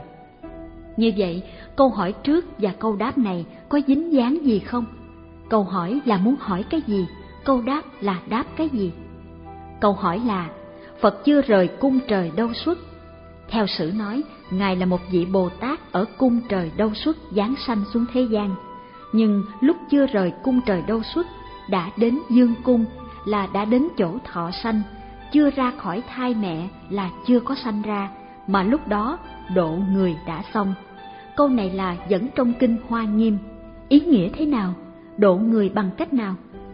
Như vậy, câu hỏi trước và câu đáp này có dính dáng gì không? Câu hỏi là muốn hỏi cái gì? Câu đáp là đáp cái gì? Câu hỏi là: Phật chưa rời cung trời đâu xuất. Theo sử nói, Ngài là một vị Bồ Tát ở cung trời đâu xuất giáng sanh xuống thế gian. Nhưng lúc chưa rời cung trời đâu xuất, đã đến dương cung là đã đến chỗ thọ sanh, chưa ra khỏi thai mẹ là chưa có sanh ra, mà lúc đó độ người đã xong. Câu này là dẫn trong kinh Hoa Nghiêm. Ý nghĩa thế nào? Độ người bằng cách nào?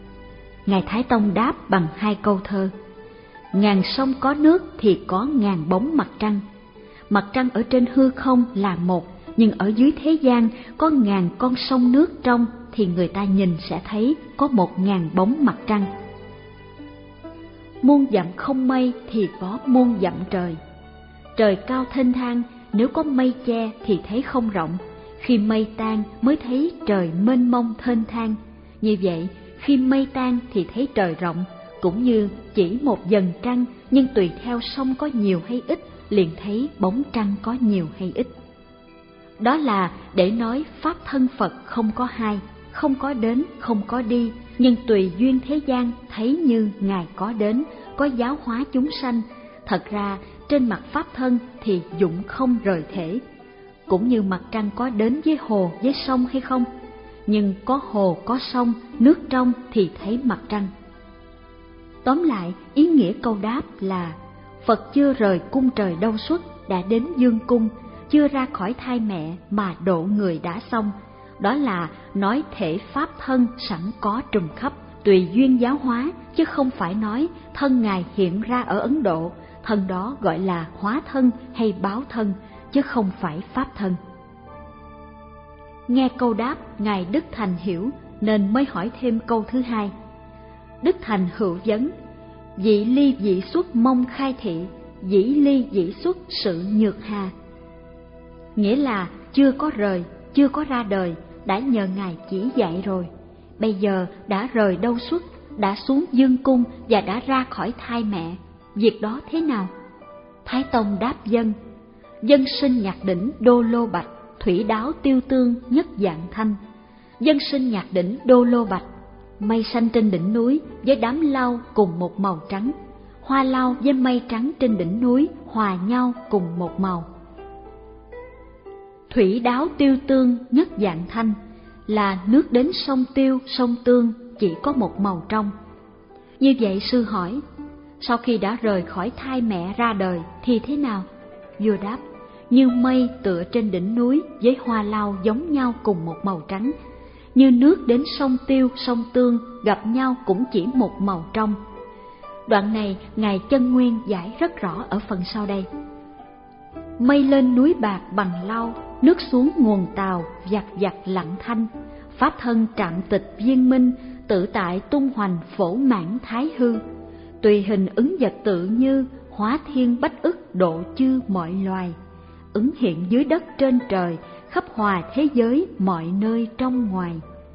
Ngài Thái Tông đáp bằng hai câu thơ. Ngàn sông có nước thì có ngàn bóng mặt trăng. Mặt trăng ở trên hư không là một, nhưng ở dưới thế gian có ngàn con sông nước trong, thì người ta nhìn sẽ thấy có một ngàn bóng mặt trăng. Muôn dặm không mây thì có muôn dặm trời. Trời cao thênh thang, nếu có mây che thì thấy không rộng, khi mây tan mới thấy trời mênh mông thênh thang. Như vậy, khi mây tan thì thấy trời rộng, cũng như chỉ một dần trăng, nhưng tùy theo sông có nhiều hay ít, liền thấy bóng trăng có nhiều hay ít. Đó là để nói pháp thân Phật không có hai, không có đến, không có đi, nhưng tùy duyên thế gian thấy như Ngài có đến, có giáo hóa chúng sanh. Thật ra trên mặt pháp thân thì dụng không rời thể, cũng như mặt trăng có đến với hồ với sông hay không, nhưng có hồ có sông, nước trong thì thấy mặt trăng. Tóm lại, ý nghĩa câu đáp là Phật chưa rời cung trời đâu xuất, đã đến dương cung, chưa ra khỏi thai mẹ mà độ người đã xong. Đó là nói thể pháp thân sẵn có trùm khắp, tùy duyên giáo hóa, chứ không phải nói thân Ngài hiện ra ở Ấn Độ, thân đó gọi là hóa thân hay báo thân, chứ không phải pháp thân. Nghe câu đáp, Ngài Đức Thành hiểu nên mới hỏi thêm câu thứ hai. Đức Thành hữu vấn: Dị ly dị xuất mong khai thị, dĩ ly dĩ xuất sự nhược hà. Nghĩa là chưa có rời, chưa có ra đời, đã nhờ Ngài chỉ dạy rồi. Bây giờ đã rời đâu xuất, đã xuống dương cung và đã ra khỏi thai mẹ. Việc đó thế nào? Thái Tông đáp dân: Dân sinh nhạc đỉnh đô lô bạch, thủy đáo tiêu tương nhất dạng thanh. Dân sinh nhạc đỉnh đô lô bạch, mây xanh trên đỉnh núi với đám lau cùng một màu trắng, hoa lau với mây trắng trên đỉnh núi hòa nhau cùng một màu. Thủy đáo tiêu tương nhất dạng thanh là nước đến sông Tiêu, sông Tương chỉ có một màu trong. Như vậy sư hỏi, sau khi đã rời khỏi thai mẹ ra đời thì thế nào? Vua đáp: Như mây tựa trên đỉnh núi với hoa lau giống nhau cùng một màu trắng, như nước đến sông Tiêu, sông Tương gặp nhau cũng chỉ một màu trong. Đoạn này Ngài Chân Nguyên giải rất rõ ở phần sau đây. Mây lên núi bạc bằng lau, nước xuống nguồn tàu giặt giặt lặng thanh. Pháp thân trạm tịch viên minh, tự tại tung hoành phổ mãn thái hư. Tùy hình ứng vật tự như, hóa thiên bách ức độ chư mọi loài. Ứng hiện dưới đất trên trời, khắp hòa thế giới mọi nơi trong ngoài.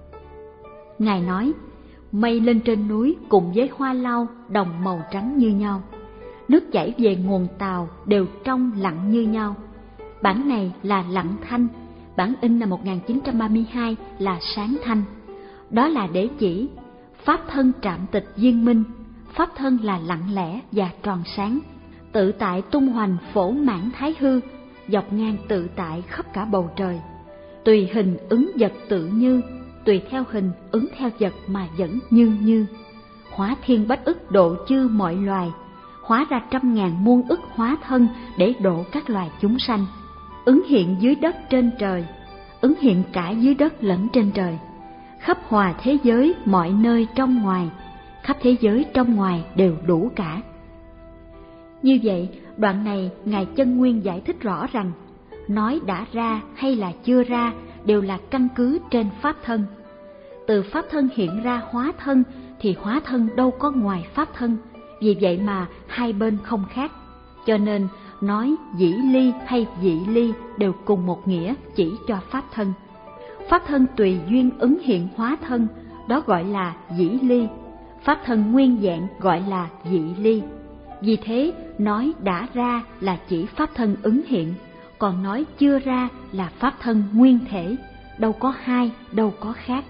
Ngài nói, mây lên trên núi cùng với hoa lau đồng màu trắng như nhau. Nước chảy về nguồn tàu đều trong lặng như nhau. Bản này là lặng thanh, bản in năm một nghìn chín trăm ba mươi hai là sáng thanh. Đó là để chỉ pháp thân trạm tịch viên minh, pháp thân là lặng lẽ và tròn sáng, tự tại tung hoành phổ mãn thái hư, dọc ngang tự tại khắp cả bầu trời. Tùy hình ứng vật tự như, tùy theo hình ứng theo vật mà vẫn như như. Hóa thiên bách ức độ chư mọi loài, hóa ra trăm ngàn muôn ức hóa thân để độ các loài chúng sanh. Ứng hiện dưới đất trên trời, ứng hiện cả dưới đất lẫn trên trời, khắp hòa thế giới mọi nơi trong ngoài, khắp thế giới trong ngoài đều đủ cả. Như vậy, đoạn này Ngài Chân Nguyên giải thích rõ rằng, nói đã ra hay là chưa ra đều là căn cứ trên pháp thân. Từ pháp thân hiện ra hóa thân thì hóa thân đâu có ngoài pháp thân, vì vậy mà hai bên không khác. Cho nên nói dĩ ly hay dị ly đều cùng một nghĩa chỉ cho pháp thân. Pháp thân tùy duyên ứng hiện hóa thân, đó gọi là dĩ ly. Pháp thân nguyên dạng gọi là dị ly. Vì thế nói đã ra là chỉ pháp thân ứng hiện, còn nói chưa ra là pháp thân nguyên thể, đâu có hai, đâu có khác.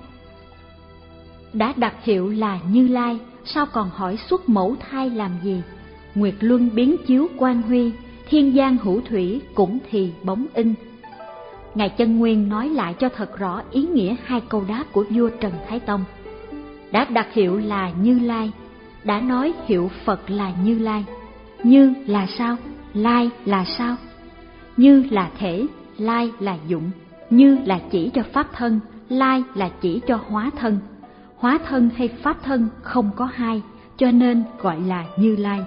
Đã đặt hiệu là Như Lai, sao còn hỏi xuất mẫu thai làm gì? Nguyệt luân biến chiếu quang huy, thiên giang hữu thủy cũng thì bóng in. Ngài Chân Nguyên nói lại cho thật rõ ý nghĩa hai câu đáp của vua Trần Thái Tông. Đã đặt hiệu là Như Lai, đã nói hiệu Phật là Như Lai. Như là sao? Lai là sao? Như là thể, Lai là dụng. Như là chỉ cho pháp thân, Lai là chỉ cho hóa thân. Hóa thân hay pháp thân không có hai, cho nên gọi là Như Lai.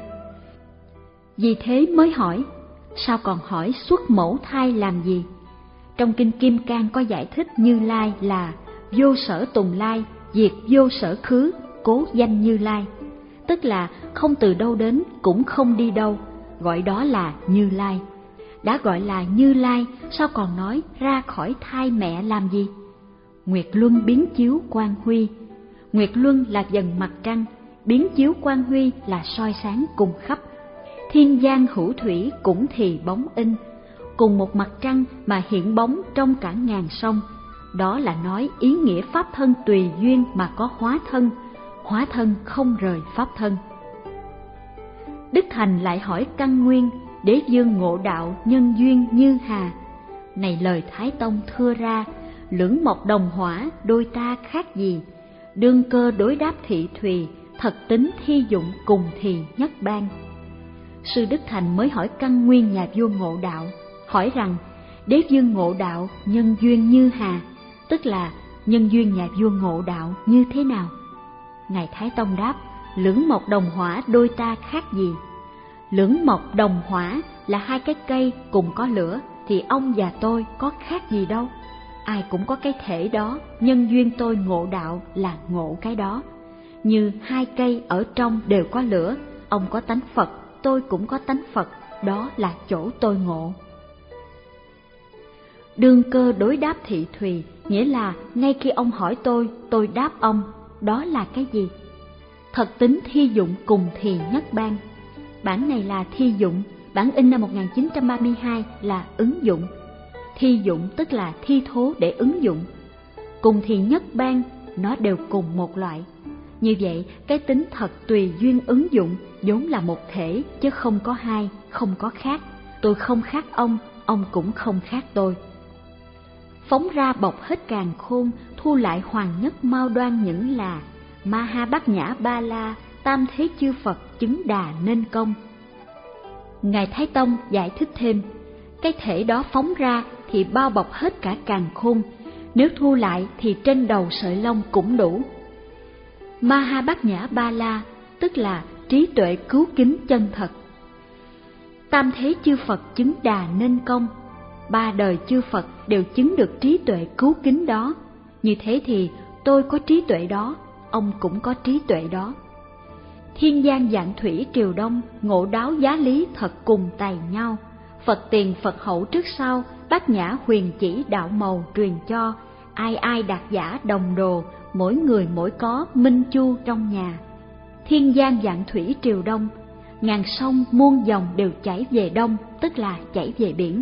Vì thế mới hỏi, sao còn hỏi xuất mẫu thai làm gì? Trong Kinh Kim Cang có giải thích Như Lai là vô sở tùng lai, diệt vô sở khứ, cố danh Như Lai. Tức là không từ đâu đến cũng không đi đâu, gọi đó là Như Lai. Đã gọi là Như Lai, sao còn nói ra khỏi thai mẹ làm gì? Nguyệt luân biến chiếu quang huy. Nguyệt luân là dần mặt trăng, biến chiếu quang huy là soi sáng cùng khắp. Thiên giang hữu thủy cũng thì bóng in, cùng một mặt trăng mà hiện bóng trong cả ngàn sông. đó là nói ý nghĩa pháp thân tùy duyên mà có hóa thân, hóa thân không rời pháp thân. Đức Thành lại hỏi căn nguyên, Đế vương ngộ đạo nhân duyên như hà. Này lời Thái Tông thưa ra, lưỡng mộc đồng hỏa đôi ta khác gì, đương cơ đối đáp thị thùy, thật tính thi dụng cùng thì nhất ban. Sư Đức Thành mới hỏi căn nguyên nhà vua ngộ đạo, hỏi rằng Đế vương ngộ đạo nhân duyên như hà, tức là nhân duyên nhà vua ngộ đạo như thế nào? Ngài Thái Tông đáp, lưỡng mộc đồng hỏa đôi ta khác gì? Lưỡng mộc đồng hỏa là hai cái cây cùng có lửa, thì ông và tôi có khác gì đâu. Ai cũng có cái thể đó, nhân duyên tôi ngộ đạo là ngộ cái đó. Như hai cây ở trong đều có lửa, ông có tánh Phật, tôi cũng có tánh Phật, đó là chỗ tôi ngộ. Đương cơ đối đáp thị thùy, nghĩa là ngay khi ông hỏi tôi, tôi đáp ông, đó là cái gì? Thật tính thi dụng cùng thì nhất ban. Bản này là thi dụng, bản in năm một nghìn chín trăm ba mươi hai là ứng dụng. Thi dụng tức là thi thố để ứng dụng. Cùng thì nhất ban, nó đều cùng một loại. Như vậy, cái tính thật tùy duyên ứng dụng vốn là một thể, chứ không có hai, không có khác. Tôi không khác ông, ông cũng không khác tôi. Phóng ra bọc hết càn khôn, thu lại hoàng nhất mau đoan những là Ma Ha Bát Nhã Ba La, tam thế chư Phật chứng đà nên công. Ngài Thái Tông giải thích thêm, cái thể đó phóng ra thì bao bọc hết cả càn khôn, nếu thu lại thì trên đầu sợi lông cũng đủ. Ma Ha Bát Nhã Ba La tức là trí tuệ cứu kính chân thật. Tam thế chư Phật chứng đà nên công, ba đời chư Phật đều chứng được trí tuệ cứu kính đó. Như thế thì tôi có trí tuệ đó, ông cũng có trí tuệ đó. Thiên giang vạn thủy triều đông, ngộ đáo giá lý thật cùng tài nhau. Phật tiền Phật hậu trước sau, bát nhã huyền chỉ đạo màu truyền cho. Ai ai đạt giả đồng đồ, mỗi người mỗi có minh chu trong nhà. Thiên giang vạn thủy triều đông, ngàn sông muôn dòng đều chảy về đông, tức là chảy về biển.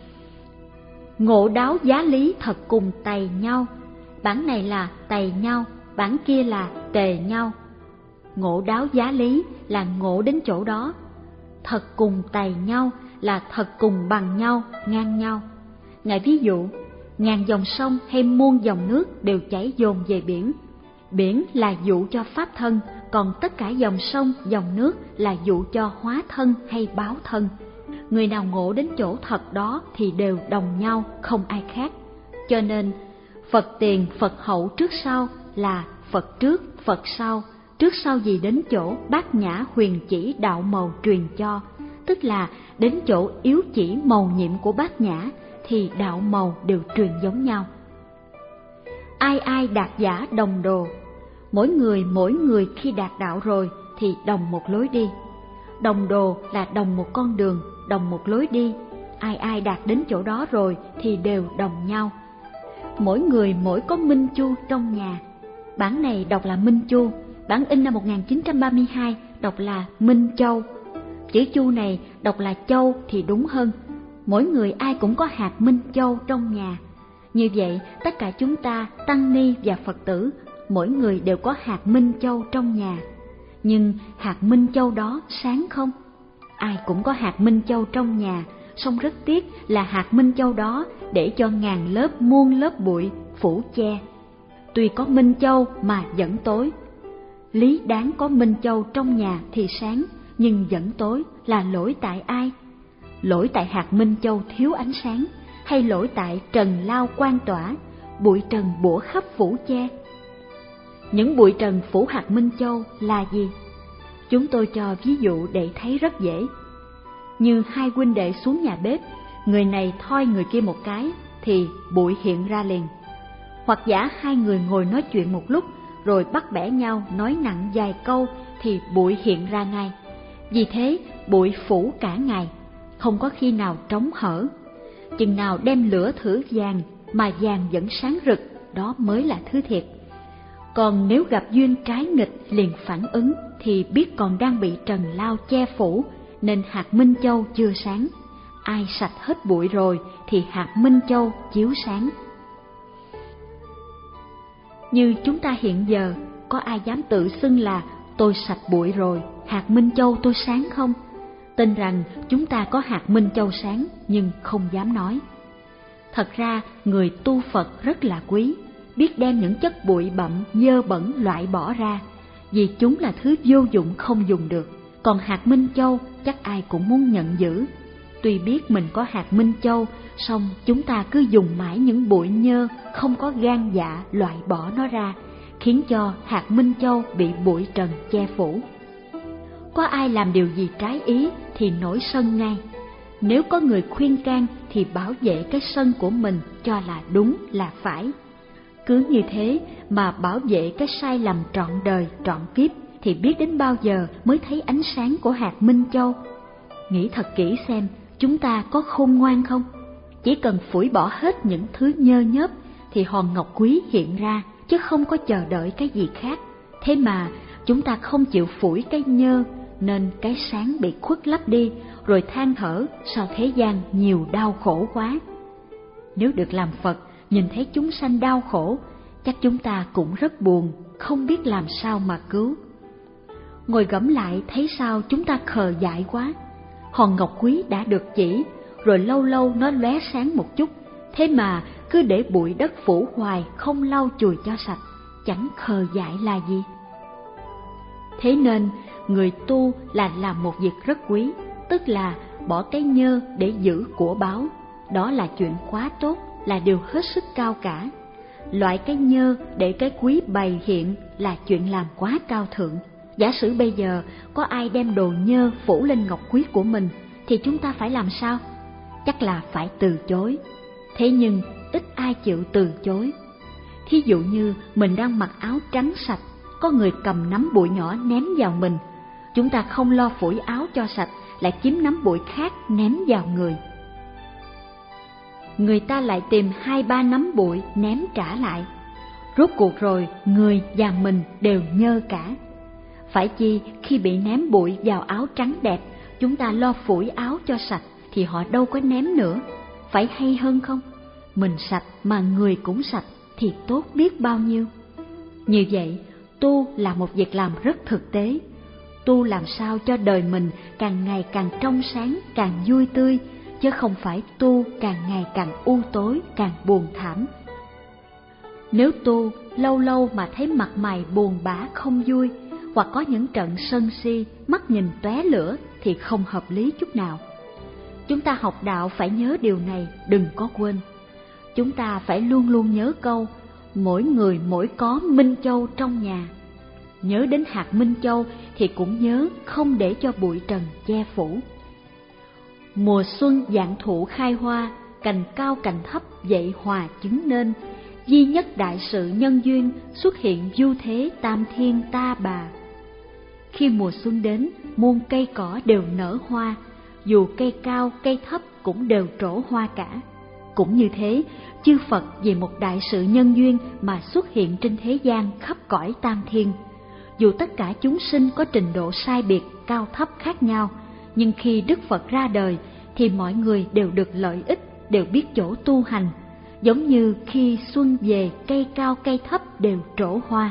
Ngộ đáo giá lý thật cùng tày nhau, bản này là tày nhau, bản kia là tề nhau. Ngộ đáo giá lý là ngộ đến chỗ đó, thật cùng tày nhau là thật cùng bằng nhau, ngang nhau. Ngài ví dụ, ngàn dòng sông hay muôn dòng nước đều chảy dồn về biển. Biển là dụ cho pháp thân, còn tất cả dòng sông, dòng nước là dụ cho hóa thân hay báo thân. Người nào ngộ đến chỗ thật đó thì đều đồng nhau, không ai khác. Cho nên, Phật tiền, Phật hậu trước sau là Phật trước, Phật sau, trước sau gì đến chỗ bát nhã huyền chỉ đạo màu truyền cho, tức là đến chỗ yếu chỉ màu nhiệm của bát nhã thì đạo màu đều truyền giống nhau. Ai ai đạt giả đồng đồ, mỗi người mỗi người khi đạt đạo rồi thì đồng một lối đi. Đồng đồ là đồng một con đường, đồng một lối đi. Ai ai đạt đến chỗ đó rồi thì đều đồng nhau. Mỗi người mỗi có minh chu trong nhà. Bản này đọc là minh chu, bản in năm một nghìn chín trăm ba mươi hai đọc là minh châu. Chữ chu này đọc là châu thì đúng hơn. Mỗi người ai cũng có hạt minh châu trong nhà. Như vậy, tất cả chúng ta, tăng ni và Phật tử, mỗi người đều có hạt minh châu trong nhà. Nhưng hạt minh châu đó sáng không? Ai cũng có hạt minh châu trong nhà, song rất tiếc là hạt minh châu đó để cho ngàn lớp muôn lớp bụi phủ che. Tuy có minh châu mà vẫn tối. Lý đáng có minh châu trong nhà thì sáng, nhưng vẫn tối là lỗi tại ai? Lỗi tại hạt minh châu thiếu ánh sáng, hay lỗi tại trần lao quan tỏa, bụi trần bủa khắp phủ che? Những bụi trần phủ hạt minh châu là gì? Chúng tôi cho ví dụ để thấy rất dễ. Như hai huynh đệ xuống nhà bếp, người này thoi người kia một cái thì bụi hiện ra liền. Hoặc giả hai người ngồi nói chuyện một lúc rồi bắt bẻ nhau nói nặng vài câu thì bụi hiện ra ngay. Vì thế bụi phủ cả ngày, không có khi nào trống hở. Chừng nào đem lửa thử vàng mà vàng vẫn sáng rực, đó mới là thứ thiệt. Còn nếu gặp duyên trái nghịch liền phản ứng thì biết còn đang bị trần lao che phủ, nên hạt minh châu chưa sáng. Ai sạch hết bụi rồi thì hạt minh châu chiếu sáng. Như chúng ta hiện giờ, có ai dám tự xưng là tôi sạch bụi rồi, hạt Minh Châu tôi sáng không? Tin rằng chúng ta có hạt Minh Châu sáng nhưng không dám nói. Thật ra người tu Phật rất là quý, biết đem những chất bụi bặm, dơ bẩn loại bỏ ra, vì chúng là thứ vô dụng không dùng được. Còn hạt Minh Châu chắc ai cũng muốn nhận giữ. Tuy biết mình có hạt Minh Châu, song chúng ta cứ dùng mãi những bụi nhơ, không có gan dạ loại bỏ nó ra, khiến cho hạt Minh Châu bị bụi trần che phủ. Có ai làm điều gì trái ý thì nổi sân ngay. Nếu có người khuyên can thì bảo vệ cái sân của mình cho là đúng là phải. Cứ như thế mà bảo vệ cái sai lầm trọn đời trọn kiếp, thì biết đến bao giờ mới thấy ánh sáng của hạt Minh Châu. Nghĩ thật kỹ xem, chúng ta có khôn ngoan không? Chỉ cần phủi bỏ hết những thứ nhơ nhớp thì hòn ngọc quý hiện ra, chứ không có chờ đợi cái gì khác. Thế mà chúng ta không chịu phủi cái nhơ, nên cái sáng bị khuất lấp đi, rồi than thở sao thế gian nhiều đau khổ quá. Nếu được làm Phật, nhìn thấy chúng sanh đau khổ, chắc chúng ta cũng rất buồn, không biết làm sao mà cứu. Ngồi gẫm lại thấy sao chúng ta khờ dại quá. Hòn ngọc quý đã được chỉ, rồi lâu lâu nó lóe sáng một chút, thế mà cứ để bụi đất phủ hoài, không lau chùi cho sạch, chẳng khờ dại là gì. Thế nên người tu là làm một việc rất quý, tức là bỏ cái nhơ để giữ của báu. Đó là chuyện quá tốt, là điều hết sức cao cả. Loại cái nhơ để cái quý bày hiện là chuyện làm quá cao thượng. Giả sử bây giờ có ai đem đồ nhơ phủ lên ngọc quý của mình, thì chúng ta phải làm sao? Chắc là phải từ chối. Thế nhưng ít ai chịu từ chối. Thí dụ như mình đang mặc áo trắng sạch, có người cầm nắm bụi nhỏ ném vào mình, chúng ta không lo phủi áo cho sạch, lại kiếm nắm bụi khác ném vào người. Người ta lại tìm hai ba nắm bụi ném trả lại. Rốt cuộc rồi người và mình đều nhơ cả. Phải chi khi bị ném bụi vào áo trắng đẹp, chúng ta lo phủi áo cho sạch thì họ đâu có ném nữa. Phải hay hơn không? Mình sạch mà người cũng sạch thì tốt biết bao nhiêu. Như vậy, tu là một việc làm rất thực tế. Tu làm sao cho đời mình càng ngày càng trong sáng, càng vui tươi, chứ không phải tu càng ngày càng u tối, càng buồn thảm. Nếu tu lâu lâu mà thấy mặt mày buồn bã không vui, hoặc có những trận sân si, mắt nhìn tóe lửa thì không hợp lý chút nào. Chúng ta học đạo phải nhớ điều này, đừng có quên. Chúng ta phải luôn luôn nhớ câu, mỗi người mỗi có Minh Châu trong nhà. Nhớ đến hạt Minh Châu thì cũng nhớ không để cho bụi trần che phủ. Mùa xuân vạn thụ khai hoa, cành cao cành thấp dậy hòa chứng nên, duy nhất đại sự nhân duyên xuất hiện du thế tam thiên ta bà. Khi mùa xuân đến, muôn cây cỏ đều nở hoa, dù cây cao cây thấp cũng đều trổ hoa cả. Cũng như thế, chư Phật vì một đại sự nhân duyên mà xuất hiện trên thế gian khắp cõi tam thiên. Dù tất cả chúng sinh có trình độ sai biệt, cao thấp khác nhau, nhưng khi Đức Phật ra đời thì mọi người đều được lợi ích, đều biết chỗ tu hành. Giống như khi xuân về, cây cao cây thấp đều trổ hoa.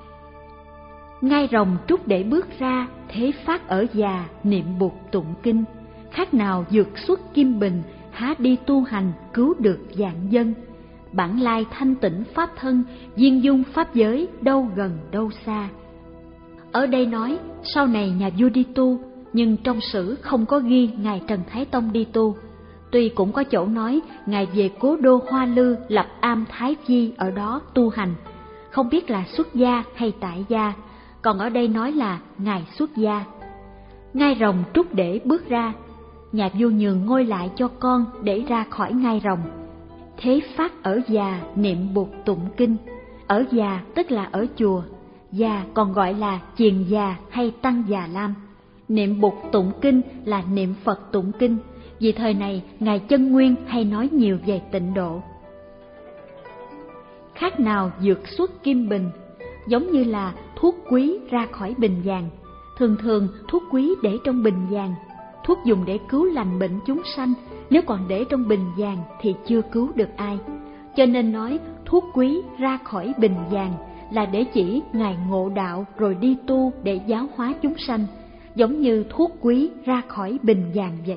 Ngai rồng trúc để bước ra, thế phát ở già, niệm Bụt tụng kinh. Khác nào dược xuất kim bình, há đi tu hành, cứu được vạn dân. Bản lai thanh tịnh pháp thân, viên dung pháp giới, đâu gần đâu xa. Ở đây nói, sau này nhà vua đi tu, nhưng trong sử không có ghi Ngài Trần Thái Tông đi tu. Tuy cũng có chỗ nói Ngài về cố đô Hoa Lư lập am Thái Di ở đó tu hành, không biết là xuất gia hay tại gia, còn ở đây nói là Ngài xuất gia. Ngai rồng trúc để bước ra, nhà vua nhường ngôi lại cho con để ra khỏi ngai rồng. Thế phát ở già, niệm Bụt tụng kinh. Ở già tức là ở chùa, già còn gọi là chiền già hay tăng già lam. Niệm Bụt tụng kinh là niệm Phật tụng kinh, vì thời này Ngài Chân Nguyên hay nói nhiều về tịnh độ. Khác nào dược xuất kim bình, giống như là thuốc quý ra khỏi bình vàng. Thường thường thuốc quý để trong bình vàng, thuốc dùng để cứu lành bệnh chúng sanh, nếu còn để trong bình vàng thì chưa cứu được ai. Cho nên nói thuốc quý ra khỏi bình vàng là để chỉ Ngài ngộ đạo rồi đi tu để giáo hóa chúng sanh, giống như thuốc quý ra khỏi bình vàng vậy.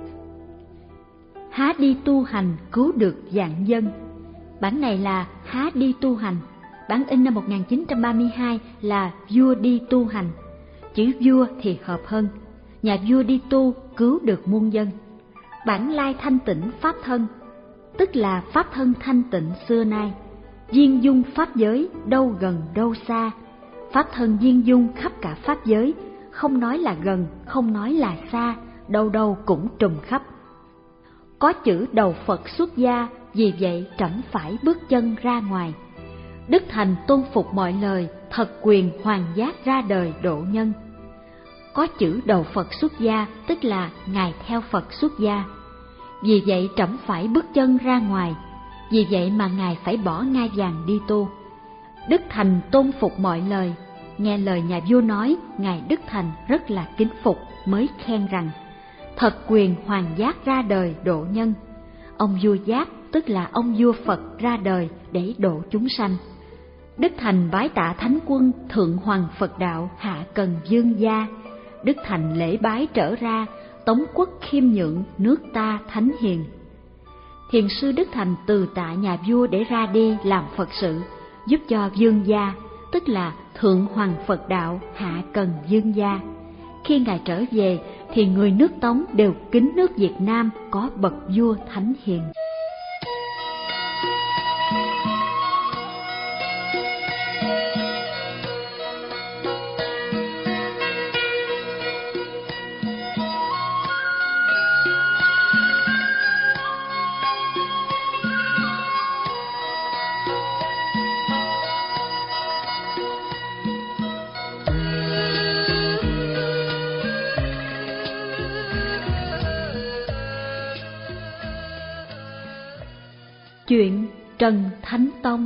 Há đi tu hành cứu được vạn dân. Bản này là Há đi tu hành, bản in năm một nghìn chín trăm ba mươi hai là Vua đi tu hành. Chữ vua thì hợp hơn, nhà vua đi tu cứu được muôn dân. Bản lai thanh tịnh pháp thân, tức là pháp thân thanh tịnh xưa nay. Viên dung pháp giới, đâu gần đâu xa. Pháp thân viên dung khắp cả pháp giới, không nói là gần, không nói là xa, đâu đâu cũng trùm khắp. Có chữ đầu Phật xuất gia, vì vậy trẫm phải bước chân ra ngoài. Đức Thành tôn phục mọi lời, thật quyền hoàng giác ra đời độ nhân. Có chữ đầu Phật xuất gia, tức là Ngài theo Phật xuất gia. Vì vậy trẫm phải bước chân ra ngoài, vì vậy mà Ngài phải bỏ ngai vàng đi tu. Đức Thành tôn phục mọi lời, nghe lời nhà vua nói, Ngài Đức Thành rất là kính phục, mới khen rằng thật quyền hoàng giác ra đời độ nhân. Ông vua Giác, tức là ông vua Phật ra đời để độ chúng sanh. Đức Thành bái tạ Thánh Quân Thượng Hoàng Phật Đạo hạ cần Dương gia. Đức Thành lễ bái trở ra, tống quốc khiêm nhượng, nước ta thánh hiền. Thiền sư Đức Thành từ tạ nhà vua để ra đi làm Phật sự, giúp cho Dương gia, tức là Thượng Hoàng Phật Đạo hạ cần Dương gia. Khi Ngài trở về thì người nước Tống đều kính nước Việt Nam có bậc vua thánh hiền. Chuyện Trần Thánh Tông.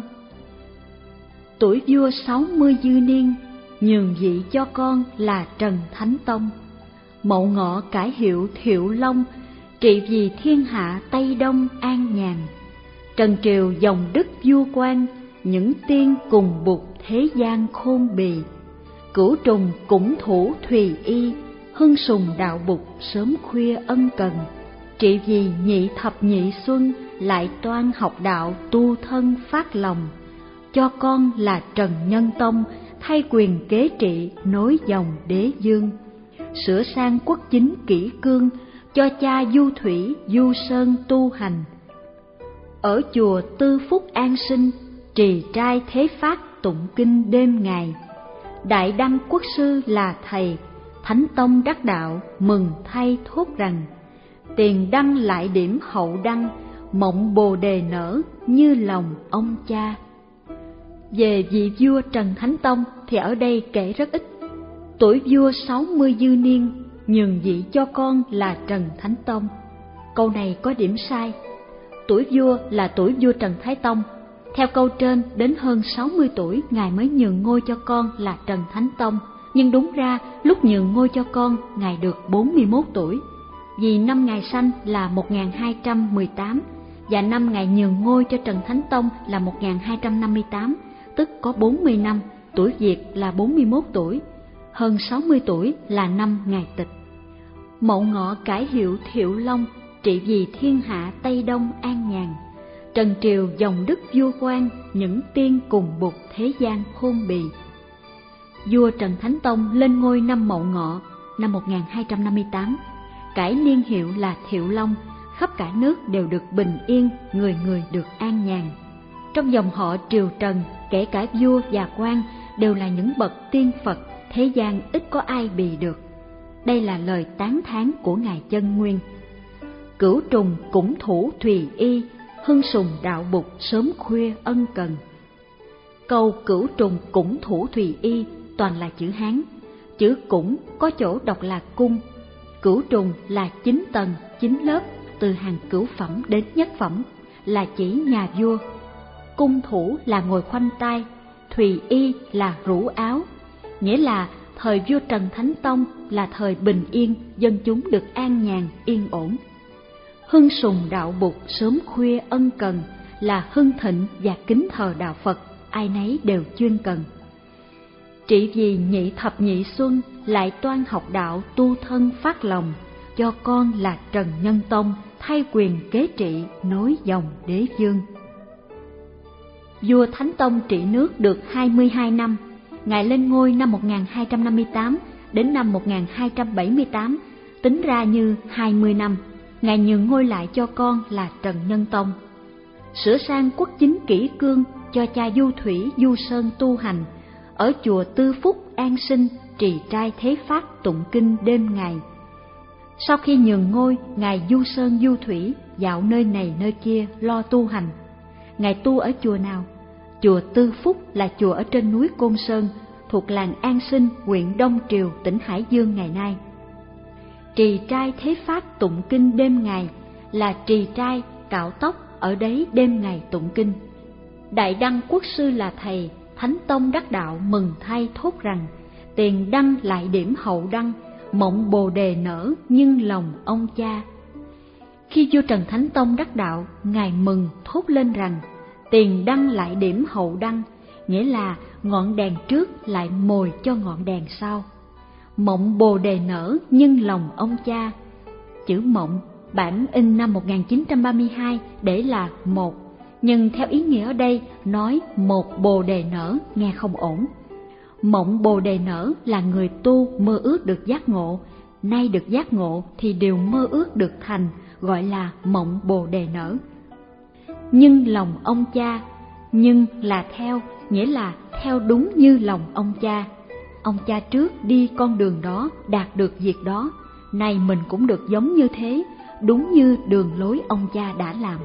Tuổi vua sáu mươi dư niên, nhường vị cho con là Trần Thánh Tông. Mậu Ngọ cải hiệu Thiệu Long, trị vì thiên hạ Tây Đông an nhàn. Trần triều dòng đức vua quan, những tiên cùng bục thế gian khôn bì. Cửu trùng cũng thủ thùy y, hưng sùng đạo bục sớm khuya ân cần. Trị vì nhị thập nhị xuân, lại toan học đạo tu thân phát lòng. Cho con là Trần Nhân Tông, thay quyền kế trị nối dòng đế dương. Sửa sang quốc chính kỷ cương, cho cha Du Thủy Du Sơn tu hành. Ở chùa Tư Phúc An Sinh, trì trai thế phát tụng kinh đêm ngày. Đại Đăng Quốc sư là thầy, Thánh Tông đắc đạo mừng thay thốt rằng. Tiền đăng lại điểm hậu đăng, mộng bồ đề nở như lòng ông cha. Về vị vua Trần Thánh Tông thì ở đây kể rất ít. Tuổi vua sáu mươi dư niên, nhường vị cho con là Trần Thánh Tông. Câu này có điểm sai. Tuổi vua là tuổi vua Trần Thái Tông. Theo câu trên, đến hơn sáu mươi tuổi Ngài mới nhường ngôi cho con là Trần Thánh Tông. Nhưng đúng ra lúc nhường ngôi cho con, Ngài được bốn mươi mốt tuổi. Vì năm Ngài sanh là một nghìn hai trăm mười tám và năm Ngài nhường ngôi cho Trần Thánh Tông là một nghìn hai trăm năm mươi tám, tức có bốn mươi năm. Tuổi Việt là bốn mươi mốt tuổi, hơn sáu mươi tuổi là năm Ngài tịch. Mậu Ngọ cải hiệu Thiệu Long, trị vì thiên hạ Tây Đông an nhàn. Trần triều dòng đức vua quan, những tiên cùng bục thế gian khôn bì. Vua Trần Thánh Tông lên ngôi năm Mậu Ngọ năm một nghìn hai trăm năm mươi tám, cải niên hiệu là Thiệu Long, khắp cả nước đều được bình yên, người người được an nhàn. Trong dòng họ triều Trần, kể cả vua và quan đều là những bậc tiên Phật, thế gian ít có ai bì được. Đây là lời tán thán của Ngài Chân Nguyên. Cửu trùng cũng thủ thùy y, hưng sùng đạo bục sớm khuya ân cần. Câu cửu trùng cũng thủ thùy y toàn là chữ Hán. Chữ cũng có chỗ đọc là cung. Cửu trùng là chín tầng, chín lớp, từ hàng cửu phẩm đến nhất phẩm, là chỉ nhà vua. Cung thủ là ngồi khoanh tay, thùy y là rủ áo, nghĩa là thời vua Trần Thánh Tông là thời bình yên, dân chúng được an nhàn, yên ổn. Hưng sùng đạo bục sớm khuya ân cần là hưng thịnh và kính thờ đạo Phật, ai nấy đều chuyên cần. Trị vì nhị thập nhị xuân, lại toan học đạo tu thân phát lòng, cho con là Trần Nhân Tông, thay quyền kế trị, nối dòng đế vương. Vua Thánh Tông trị nước được hai mươi hai năm, Ngài lên ngôi năm một nghìn hai trăm năm mươi tám đến năm một nghìn hai trăm bảy mươi tám, tính ra như hai mươi năm, Ngài nhường ngôi lại cho con là Trần Nhân Tông. Sửa sang quốc chính kỷ cương cho cha Du Thủy Du Sơn tu hành, ở chùa Tư Phúc an sinh, trì trai thế phát tụng kinh đêm ngày. Sau khi nhường ngôi, Ngài Du Sơn Du Thủy dạo nơi này nơi kia lo tu hành. Ngài tu ở chùa nào? Chùa Tư Phúc là chùa ở trên núi Côn Sơn, thuộc làng An Sinh, huyện Đông Triều, tỉnh Hải Dương ngày nay. Trì trai thế phát tụng kinh đêm ngày là trì trai cạo tóc ở đấy đêm ngày tụng kinh. Đại Đăng Quốc sư là thầy, Thánh Tông đắc đạo mừng thay thốt rằng: tiền đăng lại điểm hậu đăng, mộng bồ đề nở nhưng lòng ông cha. Khi vua Trần Thánh Tông đắc đạo, Ngài mừng thốt lên rằng: tiền đăng lại điểm hậu đăng, nghĩa là ngọn đèn trước lại mồi cho ngọn đèn sau. Mộng bồ đề nở nhưng lòng ông cha. Chữ mộng bản in năm một nghìn chín trăm ba mươi hai để là một, nhưng theo ý nghĩa ở đây nói một bồ đề nở nghe không ổn. Mộng bồ đề nở là người tu mơ ước được giác ngộ, nay được giác ngộ thì điều mơ ước được thành, gọi là mộng bồ đề nở. Nhưng lòng ông cha, nhưng là theo, nghĩa là theo đúng như lòng ông cha. Ông cha trước đi con đường đó, đạt được việc đó, nay mình cũng được giống như thế, đúng như đường lối ông cha đã làm.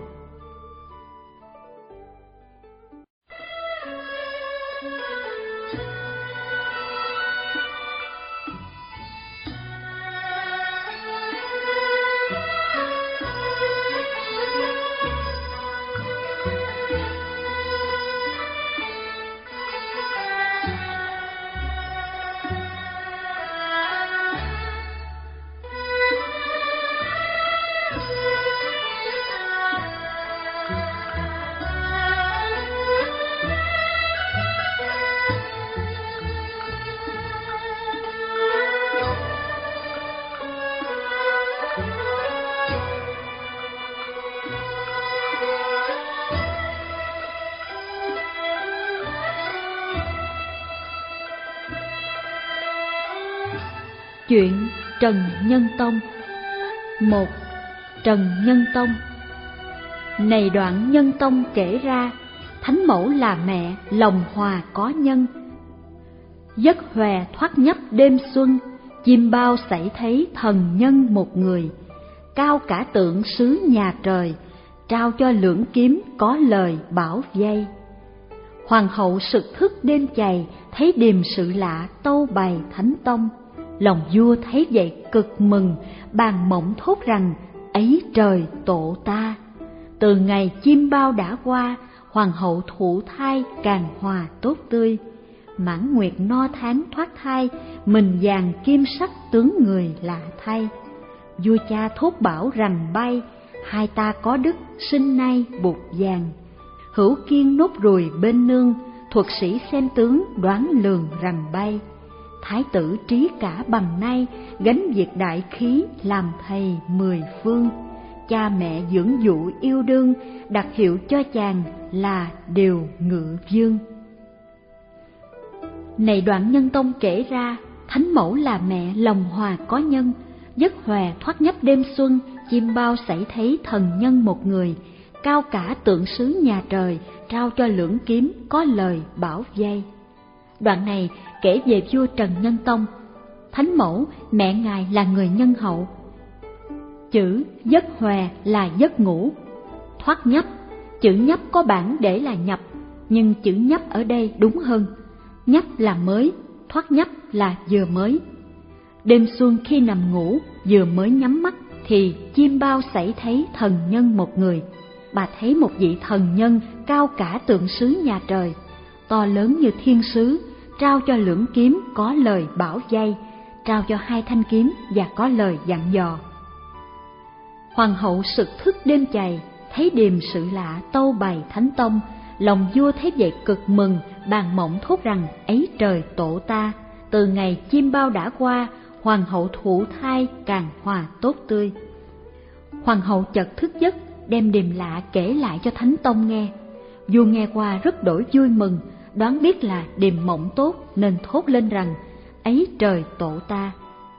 Chuyện Trần Nhân Tông. Một. Trần Nhân Tông. Này đoạn Nhân Tông kể ra, thánh mẫu là mẹ, lòng hòa có nhân. Giấc hòe thoát nhấp đêm xuân, chim bao xảy thấy thần nhân một người. Cao cả tượng sứ nhà trời, trao cho lưỡng kiếm có lời bảo vây. Hoàng hậu sực thức đêm chày, thấy điềm sự lạ tâu bày thánh tông. Lòng vua thấy vậy cực mừng, bàn mộng thốt rằng: ấy trời tổ ta. Từ ngày chim bao đã qua, hoàng hậu thụ thai càng hòa tốt tươi. Mãn nguyệt no tháng thoát thai, mình vàng kim sắc tướng người lạ thay. Vua cha thốt bảo rằng bay, hai ta có đức sinh nay bụt vàng. Hữu kiên nốt ruồi bên nương, thuật sĩ xem tướng đoán lường rằng bay. Thái tử trí cả bằng nay, gánh việc đại khí làm thầy mười phương. Cha mẹ dưỡng dụ yêu đương, đặt hiệu cho chàng là Điều Ngự Vương. Này đoạn Nhân Tông kể ra, thánh mẫu là mẹ, lòng hòa có nhân. Giấc hòe thoát nhấp đêm xuân, chim bao xảy thấy thần nhân một người. Cao cả tượng sứ nhà trời, trao cho lưỡng kiếm có lời bảo vây. Đoạn này kể về vua Trần Nhân Tông. Thánh mẫu, mẹ ngài là người nhân hậu. Chữ giấc hòe là giấc ngủ. Thoát nhấp, chữ nhấp có bản để là nhập, nhưng chữ nhấp ở đây đúng hơn. Nhấp là mới, thoát nhấp là vừa mới. Đêm xuân khi nằm ngủ, vừa mới nhắm mắt thì chim bao xảy thấy thần nhân một người. Bà thấy một vị thần nhân cao cả tượng sứ nhà trời, to lớn như thiên sứ, trao cho lưỡng kiếm có lời bảo vây, trao cho hai thanh kiếm và có lời dặn dò. Hoàng hậu sực thức đêm chày, thấy điềm sự lạ tâu bày thánh tông. Lòng vua thấy vậy cực mừng, bàn mộng thốt rằng ấy trời tổ ta. Từ ngày chim bao đã qua, hoàng hậu thụ thai càng hòa tốt tươi. Hoàng hậu chợt thức giấc, đem điềm lạ kể lại cho thánh tông nghe. Vua nghe qua rất đổi vui mừng, đoán biết là điềm mộng tốt nên thốt lên rằng ấy trời tổ ta.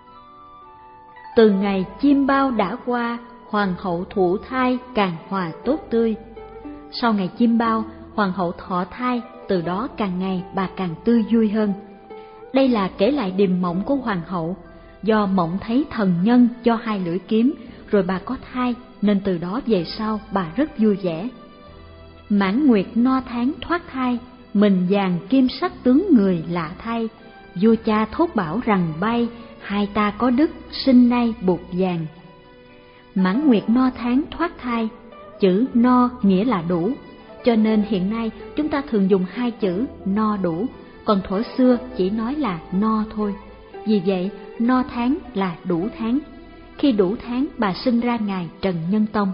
Từ ngày chim bao đã qua, hoàng hậu thụ thai càng hòa tốt tươi. Sau ngày chim bao, hoàng hậu thọ thai, từ đó càng ngày bà càng tươi vui hơn. Đây là kể lại điềm mộng của hoàng hậu. Do mộng thấy thần nhân cho hai lưỡi kiếm, rồi bà có thai, nên từ đó về sau bà rất vui vẻ. Mãn nguyệt no tháng thoát thai, mình vàng kim sắc tướng người lạ thay. Vua cha thốt bảo rằng bay, hai ta có đức sinh nay bột vàng. Mãn nguyệt no tháng thoát thai, chữ no nghĩa là đủ, cho nên hiện nay chúng ta thường dùng hai chữ no đủ, còn thuở xưa chỉ nói là no thôi. Vì vậy no tháng là đủ tháng. Khi đủ tháng bà sinh ra ngài Trần Nhân Tông.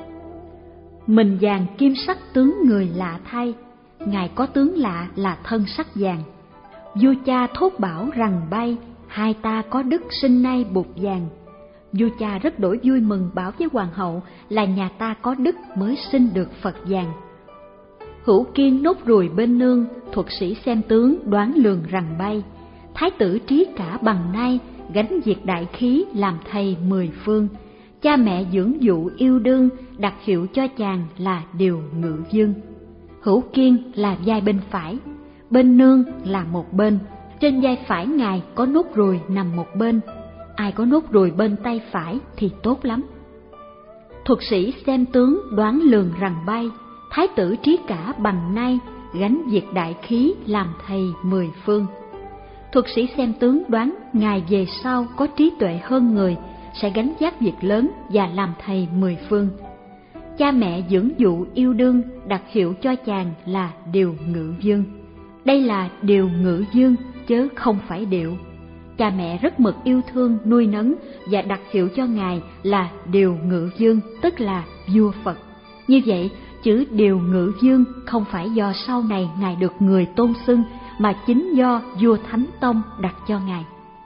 Mình vàng kim sắc tướng người lạ thay, ngài có tướng lạ là thân sắc vàng. Vua cha thốt bảo rằng bay, hai ta có đức sinh nay bột vàng. Vua cha rất đổi vui mừng, bảo với hoàng hậu là nhà ta có đức mới sinh được Phật vàng. Hữu kiên nốt ruồi bên nương, thuật sĩ xem tướng đoán lường rằng bay. Thái tử trí cả bằng nay, gánh việc đại khí làm thầy mười phương. Cha mẹ dưỡng dụ yêu đương, đặt hiệu cho chàng là điều ngự dương. Hữu kiên là vai bên phải, bên nương là một bên. Trên vai phải ngài có nốt ruồi nằm một bên. Ai có nốt ruồi bên tay phải thì tốt lắm. Thuật sĩ xem tướng đoán lường rằng bay. Thái tử trí cả bằng nay, gánh việc đại khí làm thầy mười phương. Thuật sĩ xem tướng đoán ngài về sau có trí tuệ hơn người, sẽ gánh vác việc lớn và làm thầy mười phương. Cha mẹ dưỡng dụ yêu đương, đặt hiệu cho chàng là điều ngự dương. Đây là điều ngự dương chứ không phải điệu. Cha mẹ rất mực yêu thương nuôi nấng và đặt hiệu cho ngài là điều ngự dương, tức là vua Phật. Như vậy chữ điều ngự dương không phải do sau này ngài được người tôn xưng, mà chính do vua Thánh Tông đặt cho ngài.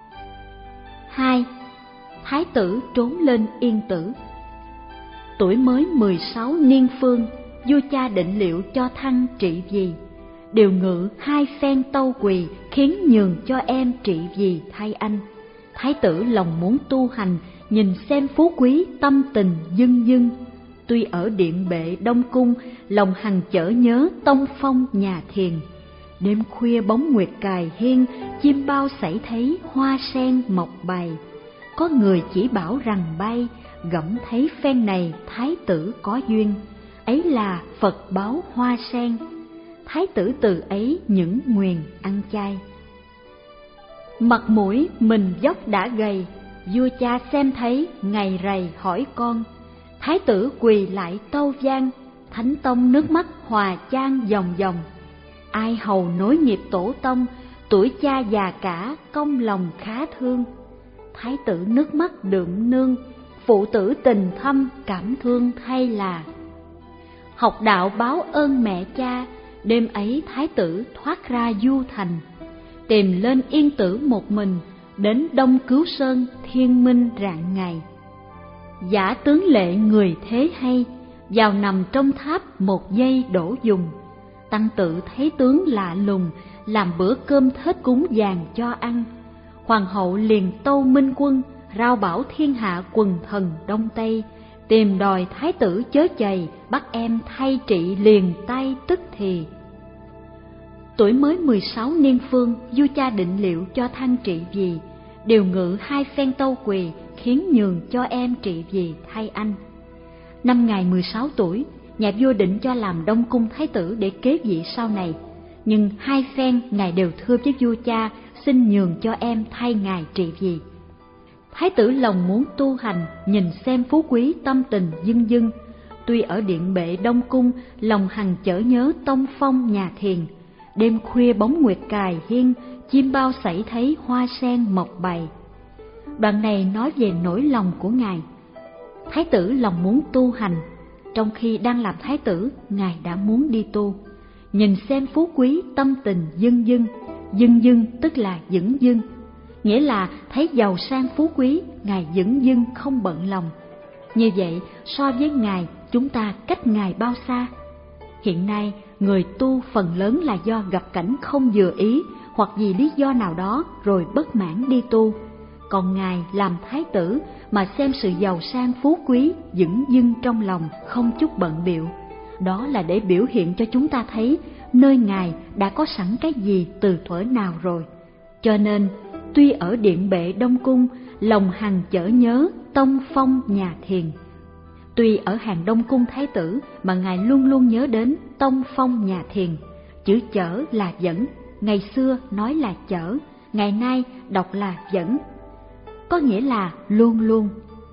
Hai. Thái tử trốn lên Yên Tử. Tuổi mới mười sáu niên phương, vua cha định liệu cho thăng trị vì. Điều ngự hai phen tâu quỳ, khiến nhường cho em trị vì thay anh. Thái tử lòng muốn tu hành, nhìn xem phú quý tâm tình dưng dưng. Tuy ở điện bệ Đông Cung, lòng hằng chở nhớ tông phong nhà thiền. Đêm khuya bóng nguyệt cài hiên, chim bao sảy thấy hoa sen mọc bày. Có người chỉ bảo rằng bay, gẫm thấy phen này thái tử có duyên. Ấy là Phật báo hoa sen, thái tử từ ấy những nguyền ăn chay. Mặt mũi mình dốc đã gầy, vua cha xem thấy ngày rày hỏi con. Thái tử quỳ lại tâu vang, Thánh Tông nước mắt hòa chan dòng dòng. Ai hầu nối nghiệp tổ tông, tuổi cha già cả công lòng khá thương. Thái tử nước mắt đượm nương, phụ tử tình thâm cảm thương thay là. Học đạo báo ơn mẹ cha, đêm ấy thái tử thoát ra du thành. Tìm lên Yên Tử một mình, đến Đông Cứu Sơn thiên minh rạng ngày. Giả tướng lệ người thế hay, vào nằm trong tháp một giây đổ dùng. Tăng tự thấy tướng lạ lùng, làm bữa cơm thết cúng vàng cho ăn. Hoàng hậu liền tâu Minh Quân, rao bảo thiên hạ quần thần Đông Tây, tìm đòi thái tử chớ chày, bắt em thay trị liền tay tức thì. Tuổi mới mười sáu niên phương, vua cha định liệu cho thăng trị vì. Điều ngự hai phen tâu quỳ, khiến nhường cho em trị vì thay anh. Năm ngài mười sáu tuổi, nhà vua định cho làm Đông Cung thái tử để kế vị sau này. Nhưng hai phen ngài đều thưa với vua cha, xin nhường cho em thay ngài trị vì. Thái tử lòng muốn tu hành, nhìn xem phú quý tâm tình dưng dưng. Tuy ở điện bệ Đông Cung, lòng hằng chở nhớ tông phong nhà thiền. Đêm khuya bóng nguyệt cài hiên, chim bao sảy thấy hoa sen mọc bày. Đoạn này nói về nỗi lòng của ngài. Thái tử lòng muốn tu hành, trong khi đang làm thái tử, ngài đã muốn đi tu. Nhìn xem phú quý, tâm tình dưng dưng, dưng dưng tức là dửng dưng, nghĩa là thấy giàu sang phú quý, ngài dửng dưng không bận lòng. Như vậy, so với ngài, chúng ta cách ngài bao xa? Hiện nay, người tu phần lớn là do gặp cảnh không vừa ý hoặc vì lý do nào đó rồi bất mãn đi tu. Còn ngài làm thái tử mà xem sự giàu sang phú quý dửng dưng trong lòng, không chút bận bịu. Đó là để biểu hiện cho chúng ta thấy nơi ngài đã có sẵn cái gì từ thuở nào rồi. Cho nên, tuy ở điện bệ Đông Cung, lòng hằng chở nhớ tông phong nhà thiền. Tuy ở hàng Đông Cung thái tử mà ngài luôn luôn nhớ đến tông phong nhà thiền. Chữ chở là dẫn, ngày xưa nói là chở, ngày nay đọc là dẫn, có nghĩa là luôn luôn.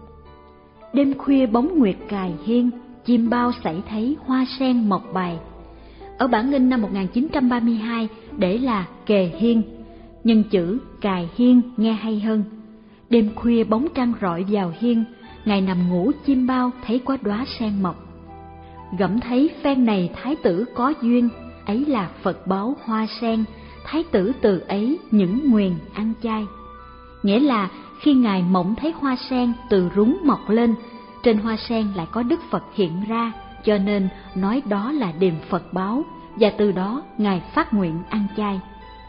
Đêm khuya bóng nguyệt cài hiên, chim bao sảy thấy hoa sen mọc bài. Ở bản in năm một nghìn chín trăm ba mươi hai để là kề hiên, nhưng chữ cài hiên nghe hay hơn. Đêm khuya bóng trăng rọi vào hiên, ngài nằm ngủ chim bao thấy có đóa sen mọc. Gẫm thấy phen này thái tử có duyên, ấy là Phật báo hoa sen, thái tử từ ấy những nguyền ăn chay. Nghĩa là khi ngài mộng thấy hoa sen từ rúng mọc lên, trên hoa sen lại có Đức Phật hiện ra, cho nên nói đó là điềm Phật báo, và từ đó ngài phát nguyện ăn chay.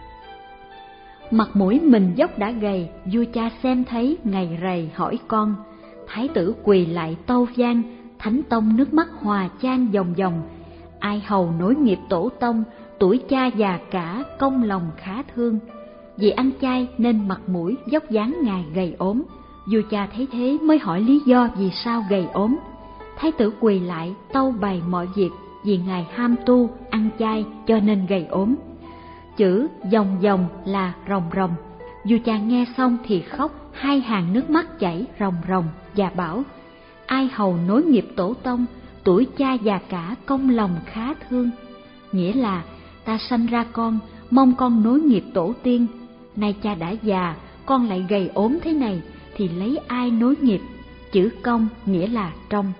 Mặt mũi mình dốc đã gầy, vua cha xem thấy ngày rầy hỏi con. Thái tử quỳ lại tâu van, thánh tông nước mắt hòa chan dòng dòng. Ai hầu nối nghiệp tổ tông, tuổi cha già cả công lòng khá thương. Vì ăn chay nên mặt mũi dốc dáng ngài gầy ốm. Vua cha thấy thế mới hỏi lý do vì sao gầy ốm. Thái tử quỳ lại tâu bày mọi việc, vì ngài ham tu ăn chay cho nên gầy ốm. Chữ dòng dòng là ròng ròng. Vua cha nghe xong thì khóc, hai hàng nước mắt chảy ròng ròng và bảo: ai hầu nối nghiệp tổ tông, tuổi cha già cả công lòng khá thương. Nghĩa là ta sanh ra con, mong con nối nghiệp tổ tiên, nay cha đã già, con lại gầy ốm thế này thì lấy ai nối nghiệp. Chữ công nghĩa là trong.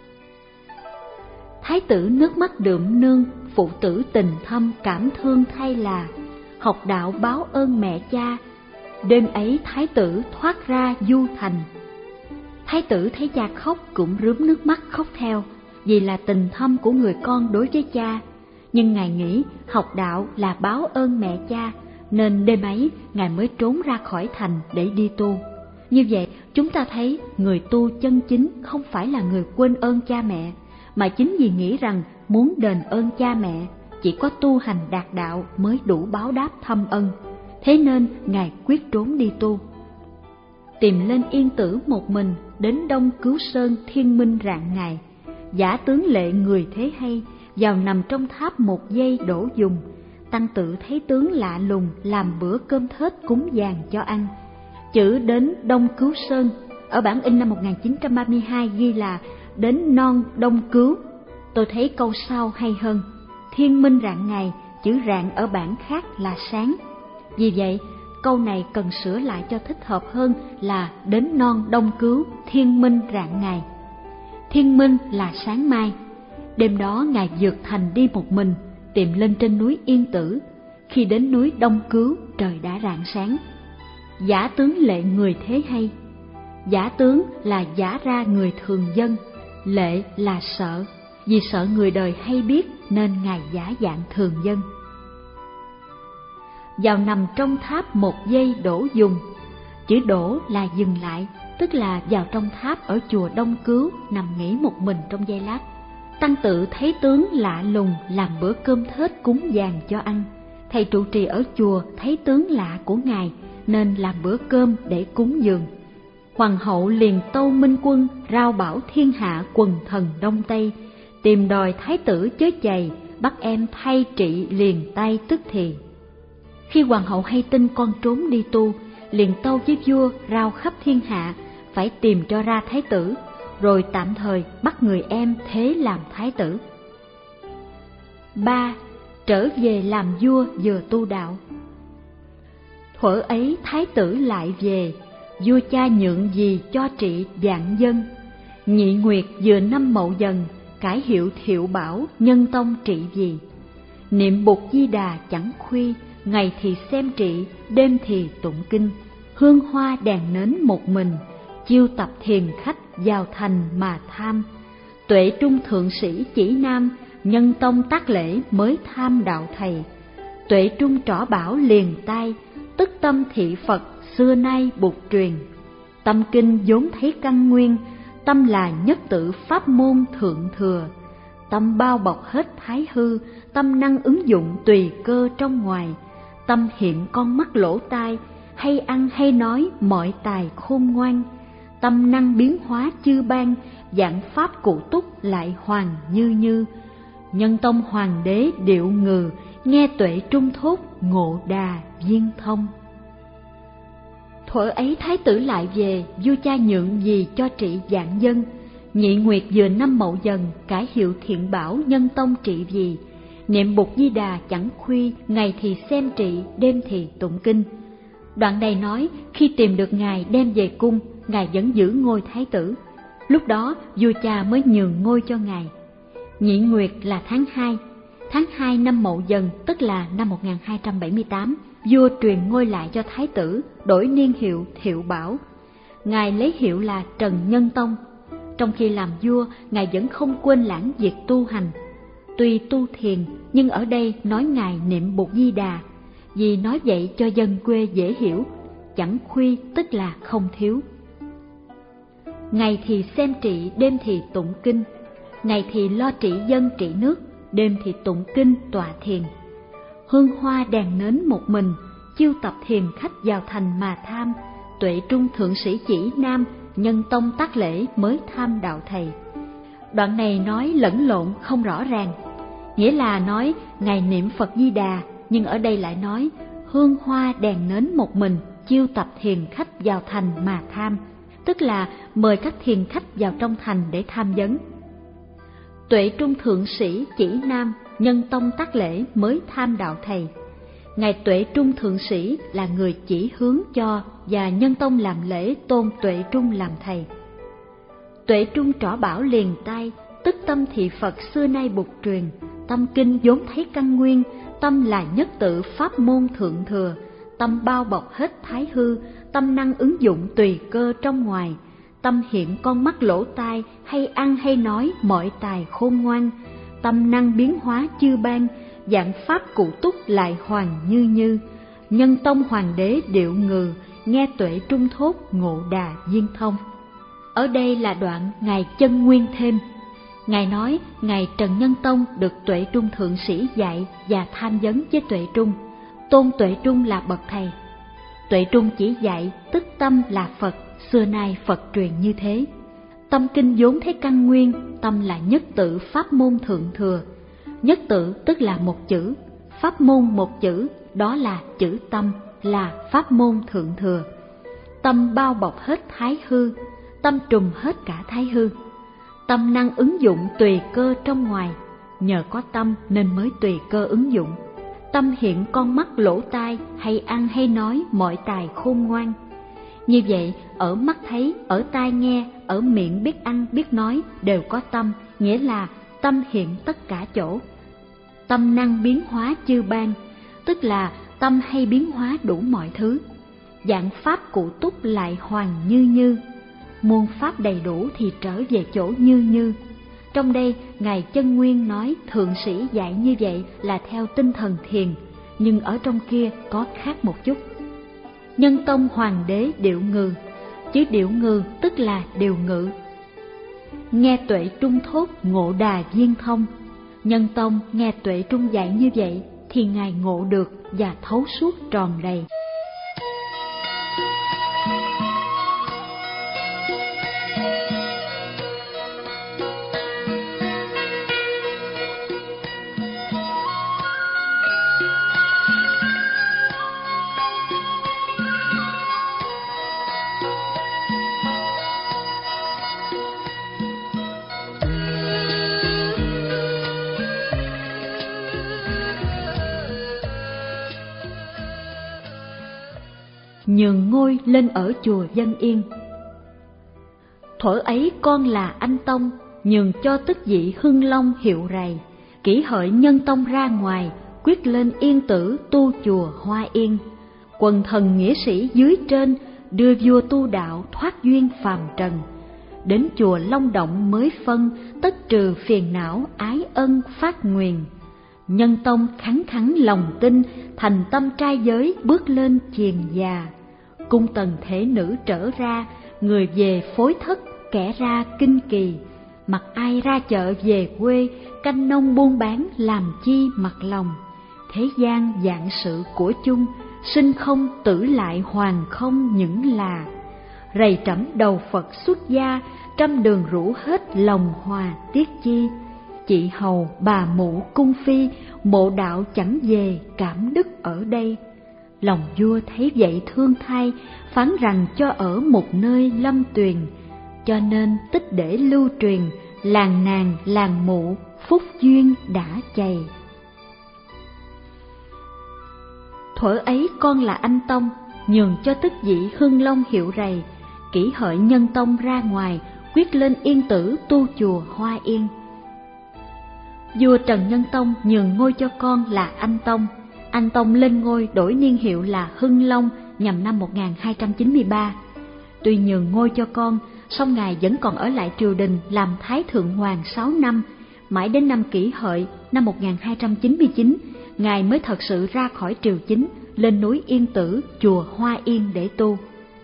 Thái tử nước mắt đượm nương, phụ tử tình thâm cảm thương thay là. Học đạo báo ơn mẹ cha, đêm ấy thái tử thoát ra du thành. Thái tử thấy cha khóc cũng rướm nước mắt khóc theo, vì là tình thâm của người con đối với cha. Nhưng ngài nghĩ học đạo là báo ơn mẹ cha, nên đêm ấy ngài mới trốn ra khỏi thành để đi tu. Như vậy chúng ta thấy người tu chân chính không phải là người quên ơn cha mẹ, mà chính vì nghĩ rằng muốn đền ơn cha mẹ, chỉ có tu hành đạt đạo mới đủ báo đáp thâm ân. Thế nên ngài quyết trốn đi tu. Tìm lên Yên Tử một mình, đến Đông Cứu Sơn thiên minh rạng ngài. Giả tướng lệ người thế hay, vào nằm trong tháp một giây đổ dùng. Tăng tự thấy tướng lạ lùng, làm bữa cơm thết cúng dường cho ăn. Chữ đến Đông Cứu Sơn, ở bản in năm một nghìn chín trăm ba mươi hai ghi là đến non Đông Cứu. Tôi thấy câu sau hay hơn. Thiên minh rạng ngày, chữ rạng ở bản khác là sáng. Vì vậy, câu này cần sửa lại cho thích hợp hơn là đến non Đông Cứu, thiên minh rạng ngày. Thiên minh là sáng mai. Đêm đó ngài vượt thành đi một mình, tìm lên trên núi Yên Tử. Khi đến núi Đông Cứu, trời đã rạng sáng. Giả tướng lệ người thế hay. Giả tướng là giả ra người thường dân, lệ là sợ, vì sợ người đời hay biết nên ngài giả dạng thường dân. Vào nằm trong tháp một giây đổ dùng. Chữ đổ là dừng lại, tức là vào trong tháp ở chùa Đông Cứu, nằm nghỉ một mình trong giây lát. Tăng tự thấy tướng lạ lùng, làm bữa cơm thết cúng dường cho ăn. Thầy trụ trì ở chùa thấy tướng lạ của ngài nên làm bữa cơm để cúng dường. Hoàng hậu liền tâu Minh Quân rao bảo thiên hạ quần thần Đông Tây, tìm đòi thái tử chớ chày, bắt em thay trị liền tay tức thì. Khi hoàng hậu hay tin con trốn đi tu, liền tâu với vua rao khắp thiên hạ, phải tìm cho ra thái tử, rồi tạm thời bắt người em thế làm thái tử. ba. Trở về làm vua vừa tu đạo. Thuở ấy thái tử lại về, vua cha nhượng gì cho trị vạn dân. Nhị nguyệt vừa năm Mậu Dần, cải hiệu Thiệu Bảo, nhân tông trị vì. Niệm Bụt Di Đà chẳng khuy, ngày thì xem trị, đêm thì tụng kinh. Hương hoa đèn nến một mình, chiêu tập thiền khách vào thành mà tham. Tuệ trung thượng sĩ chỉ nam, nhân tông tác lễ mới tham đạo thầy. Tuệ trung trỏ bảo liền tai, tức tâm thị Phật xưa nay Bụt truyền. Tâm kinh vốn thấy căn nguyên, tâm là nhất tự pháp môn thượng thừa. Tâm bao bọc hết thái hư, tâm năng ứng dụng tùy cơ trong ngoài. Tâm hiện con mắt lỗ tai, hay ăn hay nói mọi tài khôn ngoan. Tâm năng biến hóa chư ban, dạng pháp cụ túc lại hoàng như như. Nhân tông hoàng đế điệu ngừ, nghe tuệ trung thốt ngộ đà viên thông. Thuở ấy thái tử lại về, vua cha nhượng gì cho trị vạn dân. Nhị Nguyệt vừa năm Mậu Dần, cải hiệu Thiện Bảo, nhân tông trị vì. Niệm Bụt Di Đà chẳng khuy, ngày thì xem trị, đêm thì tụng kinh. Đoạn này nói khi tìm được ngài đem về cung, ngài vẫn giữ ngôi thái tử. Lúc đó vua cha mới nhường ngôi cho ngài. Nhị Nguyệt là tháng hai, tháng hai năm Mậu Dần, tức là năm một nghìn hai trăm bảy mươi tám, vua truyền ngôi lại cho thái tử, đổi niên hiệu Thiệu Bảo. Ngài lấy hiệu là Trần Nhân Tông. Trong khi làm vua, ngài vẫn không quên lãng việc tu hành. Tuy tu thiền, nhưng ở đây nói ngài niệm Bụt Di Đà, vì nói vậy cho dân quê dễ hiểu. Chẳng khuy tức là không thiếu. Ngày thì xem trị, đêm thì tụng kinh. Ngày thì lo trị dân trị nước, đêm thì tụng kinh tọa thiền. Hương hoa đèn nến một mình, chiêu tập thiền khách vào thành mà tham. Tuệ trung thượng sĩ chỉ nam, nhân tông tác lễ mới tham đạo thầy. Đoạn này nói lẫn lộn không rõ ràng, nghĩa là nói ngài niệm Phật Di Đà, nhưng ở đây lại nói hương hoa đèn nến một mình, chiêu tập thiền khách vào thành mà tham, tức là mời các thiền khách vào trong thành để tham vấn. Tuệ trung thượng sĩ chỉ nam, nhân tông tác lễ mới tham đạo thầy. Ngài Tuệ trung thượng sĩ là người chỉ hướng cho, và nhân tông làm lễ tôn Tuệ trung làm thầy. Tuệ trung trỏ bảo liền tai, tức tâm thị Phật xưa nay Bụt truyền. Tâm kinh vốn thấy căn nguyên, tâm là nhất tự pháp môn thượng thừa. Tâm bao bọc hết thái hư, tâm năng ứng dụng tùy cơ trong ngoài. Tâm hiện con mắt lỗ tai, hay ăn hay nói mọi tài khôn ngoan. Tâm năng biến hóa chư ban, dạng pháp cụ túc lại hoàng như như. Nhân tông hoàng đế điệu ngừ, nghe tuệ trung thốt ngộ đà viên thông. Ở đây là đoạn ngài chân nguyên thêm. Ngài nói ngài Trần Nhân Tông được Tuệ trung thượng sĩ dạy và tham vấn với Tuệ trung, tôn Tuệ trung là bậc thầy. Tuệ trung chỉ dạy tức tâm là Phật, xưa nay Phật truyền như thế. Tâm kinh vốn thấy căn nguyên, tâm là nhất tự pháp môn thượng thừa. Nhất tự tức là một chữ, pháp môn một chữ, đó là chữ tâm, là pháp môn thượng thừa. Tâm bao bọc hết thái hư, tâm trùm hết cả thái hư. Tâm năng ứng dụng tùy cơ trong ngoài, nhờ có tâm nên mới tùy cơ ứng dụng. Tâm hiện con mắt lỗ tai, hay ăn hay nói mọi tài khôn ngoan. Như vậy, ở mắt thấy, ở tai nghe, ở miệng biết ăn biết nói đều có tâm, nghĩa là tâm hiện tất cả chỗ. Tâm năng biến hóa chư ban, tức là tâm hay biến hóa đủ mọi thứ. Dạng pháp cụ túc lại hoàng như như, muôn pháp đầy đủ thì trở về chỗ như như. Trong đây, ngài Chân Nguyên nói thượng sĩ dạy như vậy là theo tinh thần thiền, nhưng ở trong kia có khác một chút. Nhân tông hoàng đế điệu ngừ, chứ điệu ngừ tức là điều ngự. Nghe tuệ trung thốt ngộ đà viên thông. Nhân tông nghe tuệ trung dạy như vậy thì ngài ngộ được và thấu suốt tròn đầy. Nhường ngôi lên ở chùa Dân Yên. Thuở ấy con là anh Tông, nhường cho tức dị Hưng Long hiệu rày. Kỷ Hợi Nhân Tông ra ngoài, quyết lên yên tử tu chùa Hoa Yên. Quần thần nghĩa sĩ dưới trên, đưa vua tu đạo thoát duyên phàm trần. Đến chùa Long Động mới phân, tất trừ phiền não ái ân phát nguyền. Nhân Tông khắng khắng lòng tin, thành tâm trai giới bước lên chiền già. Cung tần thể nữ trở ra, người về phối thất kẻ ra kinh kỳ. Mặc ai ra chợ về quê, canh nông buôn bán làm chi mặc lòng. Thế gian vạn sự của chung, sinh không tử lại hoàn không những là. Rầy trẫm đầu Phật xuất gia, trăm đường rủ hết lòng hòa tiết chi. Chị hầu bà mụ cung phi, mộ đạo chẳng về cảm đức ở đây. Lòng vua thấy vậy thương thay, phán rằng cho ở một nơi lâm tuyền. Cho nên tích để lưu truyền, làng nàng làng mụ phúc duyên đã chày. Thuở ấy con là anh Tông, nhường cho tức dị Hưng Long hiệu rày. Kỷ Hợi Nhân Tông ra ngoài, quyết lên yên tử tu chùa Hoa Yên. Vua Trần Nhân Tông nhường ngôi cho con là Anh Tông. Anh Tông lên ngôi đổi niên hiệu là Hưng Long nhằm năm một nghìn hai trăm chín mươi ba. Tuy nhường ngôi cho con, song ngài vẫn còn ở lại triều đình làm Thái Thượng Hoàng sáu năm, mãi đến năm Kỷ Hợi năm một nghìn hai trăm chín mươi chín, ngài mới thật sự ra khỏi triều chính, lên núi Yên Tử chùa Hoa Yên để tu.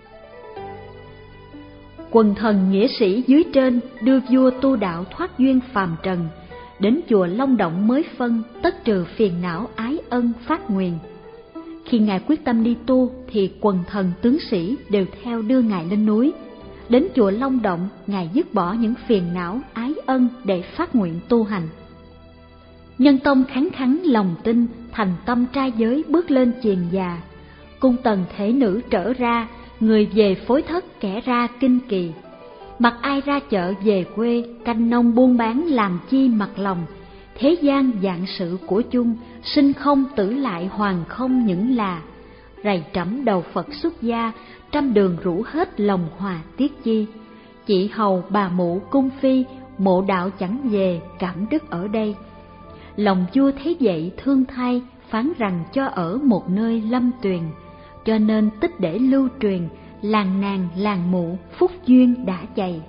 Quần thần nghĩa sĩ dưới trên đưa vua tu đạo thoát duyên phàm trần. Đến chùa Long Động mới phân, tất trừ phiền não ái ân phát nguyền. Khi ngài quyết tâm đi tu thì quần thần tướng sĩ đều theo đưa ngài lên núi. Đến chùa Long Động, ngài dứt bỏ những phiền não ái ân để phát nguyện tu hành. Nhân Tông kháng khắng lòng tin, thành tâm trai giới bước lên chiền già. Cung tần thể nữ trở ra, người về phối thất kẻ ra kinh kỳ. Mặc ai ra chợ về quê, canh nông buôn bán làm chi mặc lòng. Thế gian vạn sự của chung, sinh không tử lại hoàn không những là. Rầy trẫm đầu Phật xuất gia, trăm đường rủ hết lòng hòa tiết chi. Chị hầu bà mụ cung phi, mộ đạo chẳng về cảm đức ở đây. Lòng vua thấy vậy thương thay, phán rằng cho ở một nơi lâm tuyền. Cho nên tích để lưu truyền, làng nàng làng mụ phúc duyên đã chày.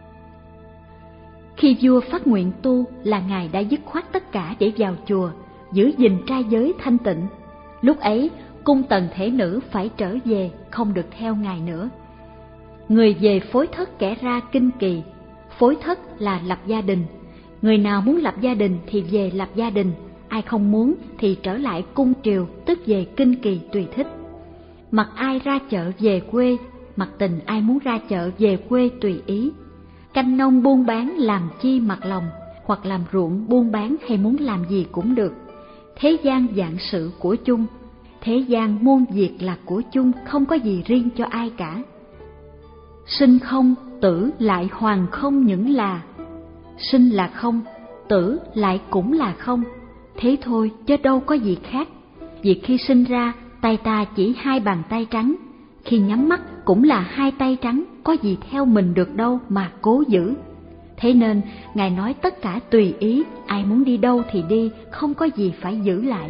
Khi vua phát nguyện tu là ngài đã dứt khoát tất cả để vào chùa, giữ gìn trai giới thanh tịnh. Lúc ấy cung tần thể nữ phải trở về, không được theo ngài nữa. Người về phối thất kẻ ra kinh kỳ. Phối thất là lập gia đình. Người nào muốn lập gia đình thì về lập gia đình, ai không muốn thì trở lại cung triều, tức về kinh kỳ tùy thích. Mặc ai ra chợ về quê, mặc tình ai muốn ra chợ về quê tùy ý. Canh nông buôn bán làm chi mặc lòng, hoặc làm ruộng buôn bán hay muốn làm gì cũng được. Thế gian vạn sự của chung, thế gian muôn việc là của chung, không có gì riêng cho ai cả. Sinh không, tử lại hoàn không những là. Sinh là không, tử lại cũng là không. Thế thôi chứ đâu có gì khác. Việc khi sinh ra, tay ta chỉ hai bàn tay trắng, khi nhắm mắt cũng là hai tay trắng, có gì theo mình được đâu mà cố giữ. Thế nên ngài nói tất cả tùy ý, ai muốn đi đâu thì đi, không có gì phải giữ lại.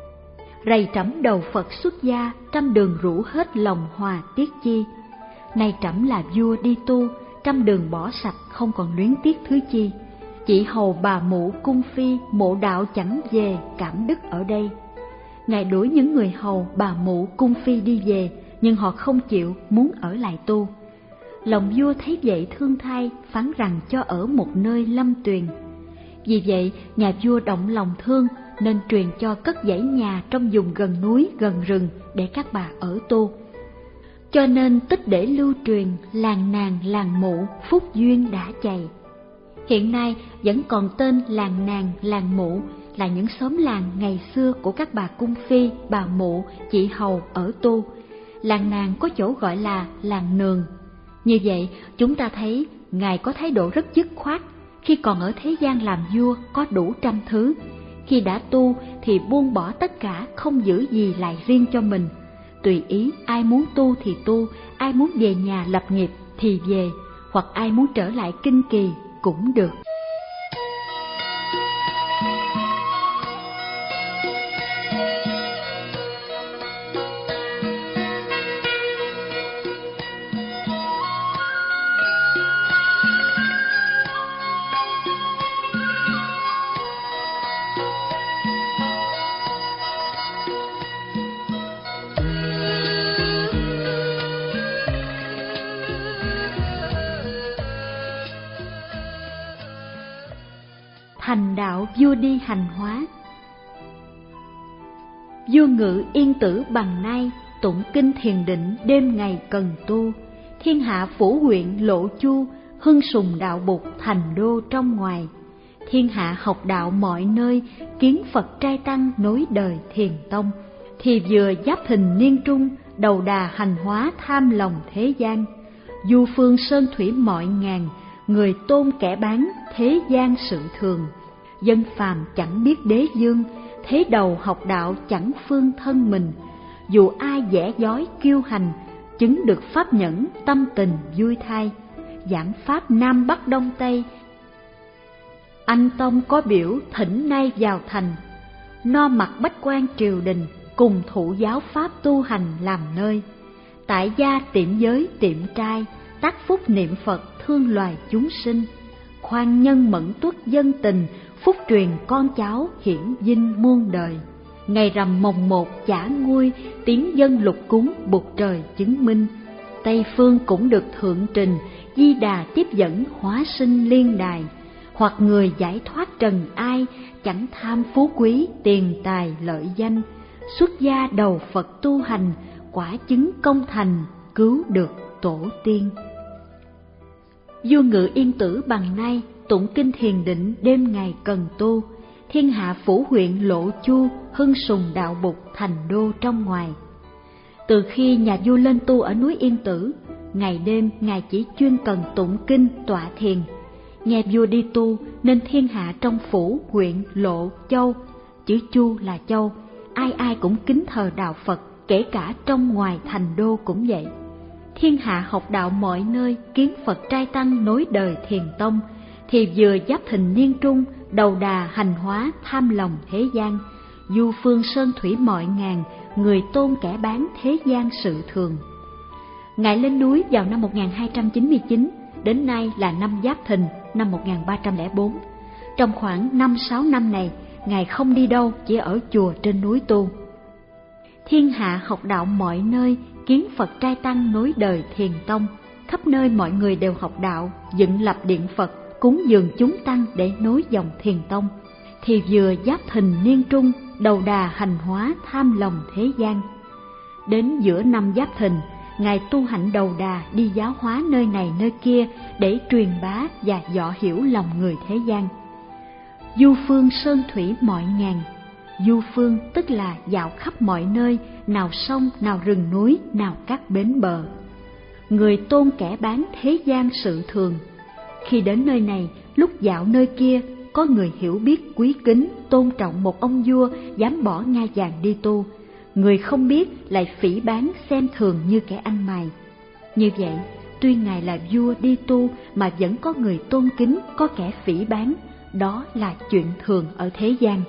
Rầy trẫm đầu Phật xuất gia, trăm đường rủ hết lòng hòa tiết chi. Nay trẫm là vua đi tu, trăm đường bỏ sạch, không còn luyến tiếc thứ chi. Chị hầu bà mụ cung phi, mộ đạo chẳng về cảm đức ở đây. Ngài đuổi những người hầu bà mụ cung phi đi về, nhưng họ không chịu, muốn ở lại tu. Lòng vua thấy vậy thương thay, phán rằng cho ở một nơi lâm tuyền. Vì vậy nhà vua động lòng thương, nên truyền cho cất dãy nhà trong vùng gần núi gần rừng để các bà ở tu. Cho nên tích để lưu truyền, làng nàng làng mụ phúc duyên đã chày. Hiện nay vẫn còn tên làng nàng làng mụ, là những xóm làng ngày xưa của các bà cung phi, bà mụ, chị hầu ở tu. Làng nàng có chỗ gọi là làng nường. Như vậy chúng ta thấy ngài có thái độ rất dứt khoát. Khi còn ở thế gian làm vua có đủ trăm thứ, khi đã tu thì buông bỏ tất cả, không giữ gì lại riêng cho mình. Tùy ý, ai muốn tu thì tu, ai muốn về nhà lập nghiệp thì về, hoặc ai muốn trở lại kinh kỳ cũng được. thành đạo vua đi hành hóa. Vua ngự yên tử bằng nay, tụng kinh thiền định đêm ngày cần tu. Thiên hạ phủ huyện lộ chu, hưng sùng đạo Bụt thành đô trong ngoài. Thiên hạ học đạo mọi nơi, kiến Phật trai tăng nối đời thiền tông. Thì vừa giáp thìn niên trung, đầu đà hành hóa tham lòng thế gian. Du phương sơn thủy mọi ngàn, người tôn kẻ bán thế gian sự thường. Dân phàm chẳng biết đế dương, thế đầu học đạo chẳng phương thân mình. Dù ai dễ dói kiêu hành, chứng được pháp nhẫn tâm tình vui thai. Giảng pháp Nam Bắc Đông Tây, anh tông có biểu thỉnh nay vào thành. No mặt bách quan triều đình, cùng thụ giáo pháp tu hành làm nơi. Tại gia tiệm giới tiệm trai, tác phúc niệm Phật thương loài chúng sinh. Khoan nhân mẫn tuất dân tình, phúc truyền con cháu hiển vinh muôn đời. Ngày rằm mồng một chả nguôi, tiếng dân lục cúng Bụt trời chứng minh. Tây phương cũng được thượng trình, Di Đà tiếp dẫn hóa sinh liên đài. Hoặc người giải thoát trần ai, chẳng tham phú quý tiền tài lợi danh. Xuất gia đầu Phật tu hành, quả chứng công thành, cứu được tổ tiên. Vua ngự yên tử bằng nay, tụng kinh thiền định đêm ngày cần tu. Thiên hạ phủ huyện lộ chu, hưng sùng đạo Bụt thành đô trong ngoài. Từ khi nhà vua lên tu ở núi Yên Tử, ngày đêm ngài chỉ chuyên cần tụng kinh tọa thiền. Nghe vua đi tu nên thiên hạ trong phủ, huyện, lộ, châu, chữ chu là châu, ai ai cũng kính thờ đạo Phật, kể cả trong ngoài thành đô cũng vậy. Thiên hạ học đạo mọi nơi, kiến Phật trai tăng nối đời thiền tông. Thì vừa giáp thìn niên trung, đầu đà hành hóa tham lòng thế gian. Du phương sơn thủy mọi ngàn, người tôn kẻ bán thế gian sự thường. Ngài lên núi vào năm một nghìn hai trăm chín mươi chín, đến nay là năm Giáp Thìn năm một nghìn ba trăm lẻ bốn. Trong khoảng năm sáu năm này, Ngài không đi đâu, chỉ ở chùa trên núi tu. Thiên hạ học đạo mọi nơi, kiến Phật trai tăng nối đời thiền tông. Khắp nơi mọi người đều học đạo, dựng lập điện Phật, cúng dường chúng tăng để nối dòng thiền tông. Thì vừa Giáp Thìn niên trung, đầu đà hành hóa tham lòng thế gian. Đến giữa năm Giáp Thìn, Ngài tu hạnh đầu đà đi giáo hóa nơi này nơi kia để truyền bá và dọ hiểu lòng người thế gian. Du phương sơn thủy mọi ngàn. Du phương tức là dạo khắp mọi nơi, nào sông, nào rừng núi, nào các bến bờ. Người tôn kẻ bán thế gian sự thường. Khi đến nơi này, lúc dạo nơi kia, có người hiểu biết quý kính, tôn trọng một ông vua dám bỏ ngai vàng đi tu. Người không biết lại phỉ báng xem thường như kẻ ăn mày. Như vậy, tuy Ngài là vua đi tu mà vẫn có người tôn kính, có kẻ phỉ báng, đó là chuyện thường ở thế gian.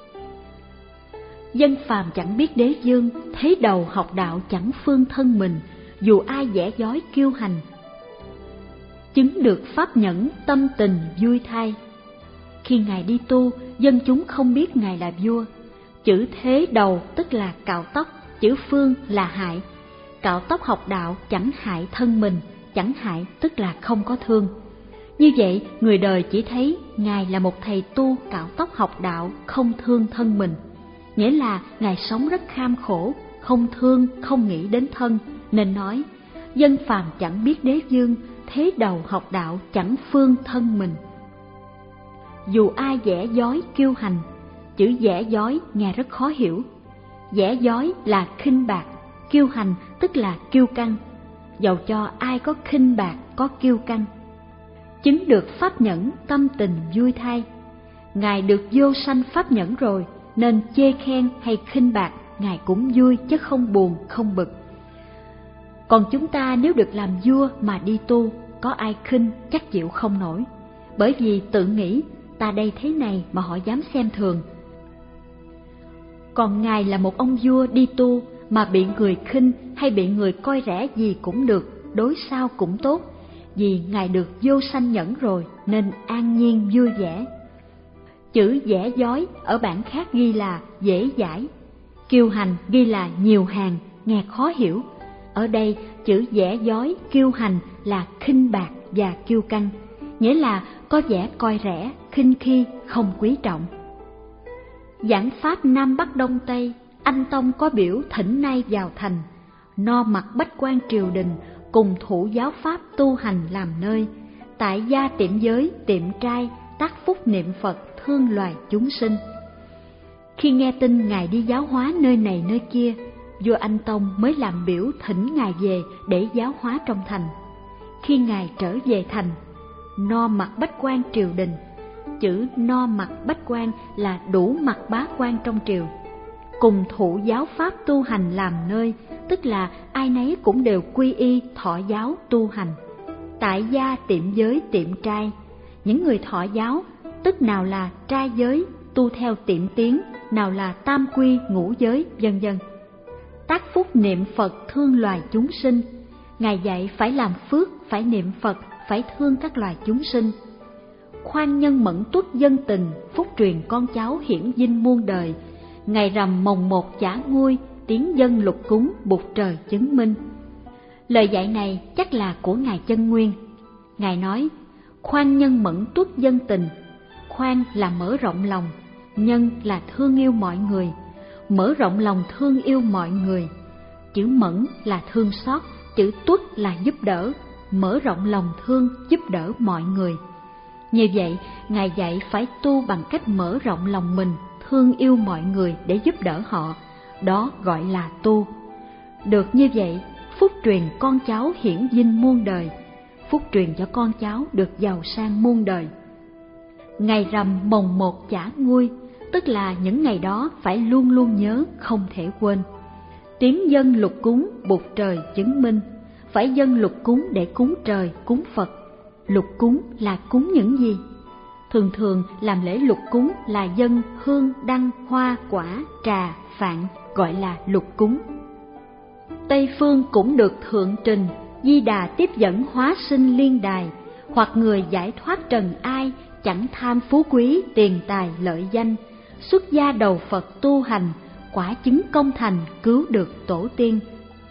Dân phàm chẳng biết đế dương, thế đầu học đạo chẳng phương thân mình, dù ai dễ dói kiêu hành. Chứng được pháp nhẫn tâm tình vui thai. Khi Ngài đi tu, dân chúng không biết Ngài là vua. Chữ thế đầu tức là cạo tóc, chữ phương là hại. Cạo tóc học đạo chẳng hại thân mình, chẳng hại tức là không có thương. Như vậy, người đời chỉ thấy Ngài là một thầy tu cạo tóc học đạo, không thương thân mình. Nghĩa là Ngài sống rất kham khổ, không thương, không nghĩ đến thân, nên nói, dân phàm chẳng biết đế dương, thế đầu học đạo chẳng phương thân mình. Dù ai dễ dói kiêu hành, chữ dễ dói nghe rất khó hiểu. Dễ dói là khinh bạc, kiêu hành tức là kiêu căng. Dầu cho ai có khinh bạc, có kiêu căng. Chứng được pháp nhẫn tâm tình vui thai. Ngài được vô sanh pháp nhẫn rồi, nên chê khen hay khinh bạc Ngài cũng vui chứ không buồn, không bực. Còn chúng ta nếu được làm vua mà đi tu, có ai khinh chắc chịu không nổi. Bởi vì tự nghĩ ta đây thế này mà họ dám xem thường. Còn Ngài là một ông vua đi tu mà bị người khinh hay bị người coi rẻ gì cũng được, đối sao cũng tốt, vì Ngài được vô sanh nhẫn rồi nên an nhiên vui vẻ. Chữ dễ dói ở bản khác ghi là dễ dãi, kiêu hành ghi là nhiều hàng, nghe khó hiểu. Ở đây chữ dễ dói kiêu hành là khinh bạc và kiêu căng, nghĩa là có vẻ coi rẻ, khinh khi, không quý trọng. Giảng pháp Nam Bắc Đông Tây, anh Tông có biểu thỉnh nay vào thành, no mặc bách quan triều đình, cùng thủ giáo pháp tu hành làm nơi, tại gia tiệm giới, tiệm trai, tác phúc niệm Phật, thương loài chúng sinh. Khi nghe tin Ngài đi giáo hóa nơi này nơi kia, vua Anh Tông mới làm biểu thỉnh Ngài về để giáo hóa trong thành. Khi Ngài trở về thành, no mặc bách quan triều đình, chữ no mặc bách quan là đủ mặc bá quan trong triều, cùng thụ giáo pháp tu hành làm nơi, tức là ai nấy cũng đều quy y thọ giáo tu hành. Tại gia tiệm giới, tiệm trai, những người thọ giáo, tức nào là trai giới tu theo tiệm tiến, nào là tam quy ngũ giới, vân vân. Tác phúc niệm Phật, thương loài chúng sinh, Ngài dạy phải làm phước, phải niệm Phật, phải thương các loài chúng sinh. Khoan nhân mẫn tuất dân tình, phúc truyền con cháu hiển vinh muôn đời. Ngày rằm mồng một chả nguôi, tiếng dân lục cúng, bụt trời chứng minh. Lời dạy này chắc là của Ngài Chân Nguyên. Ngài nói, khoan nhân mẫn tuất dân tình. Khoan là mở rộng lòng, nhân là thương yêu mọi người, mở rộng lòng thương yêu mọi người. Chữ mẫn là thương xót, chữ tuất là giúp đỡ, mở rộng lòng thương, giúp đỡ mọi người. Như vậy, Ngài dạy phải tu bằng cách mở rộng lòng mình, thương yêu mọi người để giúp đỡ họ, đó gọi là tu. Được như vậy, phúc truyền con cháu hiển vinh muôn đời, phúc truyền cho con cháu được giàu sang muôn đời. Ngày rằm mồng một chả nguôi, tức là những ngày đó phải luôn luôn nhớ, không thể quên. Tiếng dân lục cúng, bụt trời chứng minh, phải dân lục cúng để cúng trời, cúng Phật. Lục cúng là cúng những gì? Thường thường làm lễ lục cúng là dâng hương, đăng, hoa, quả, trà, phạn, gọi là lục cúng. Tây phương cũng được thượng trình, Di Đà tiếp dẫn hóa sinh liên đài, hoặc người giải thoát trần ai, chẳng tham phú quý, tiền tài, lợi danh, xuất gia đầu Phật tu hành, quả chứng công thành, cứu được tổ tiên.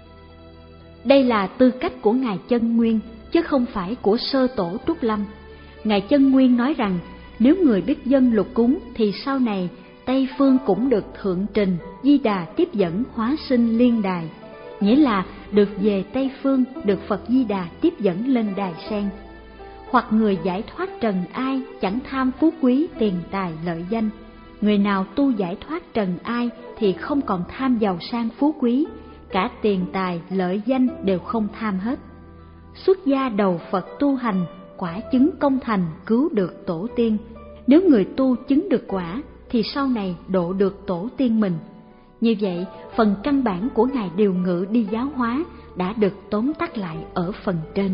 Đây là tư cách của Ngài Chân Nguyên, chứ không phải của sơ tổ Trúc Lâm. Ngài Chân Nguyên nói rằng, nếu người biết dâng lục cúng thì sau này Tây phương cũng được thượng trình, Di Đà tiếp dẫn hóa sinh liên đài, nghĩa là được về Tây phương, được Phật Di Đà tiếp dẫn lên đài sen. Hoặc người giải thoát trần ai, chẳng tham phú quý, tiền tài, lợi danh. Người nào tu giải thoát trần ai thì không còn tham giàu sang phú quý, cả tiền tài, lợi danh đều không tham hết. Xuất gia đầu Phật tu hành, quả chứng công thành, cứu được tổ tiên. Nếu người tu chứng được quả thì sau này độ được tổ tiên mình. Như vậy, phần căn bản của Ngài Điều Ngự đi giáo hóa đã được tóm tắt lại ở phần trên.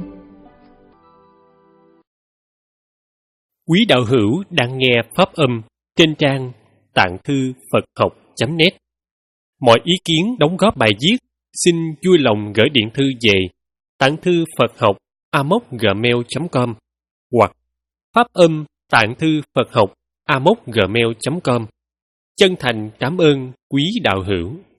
Quý đạo hữu đang nghe pháp âm trên trang tạng thư Phật học chấm net. Mọi ý kiến đóng góp bài viết xin vui lòng gửi điện thư về tạng thư Phật học a m o gmail chấm com hoặc pháp âm tạng thư Phật học a m o gmail chấm com. Chân thành cảm ơn quý đạo hữu.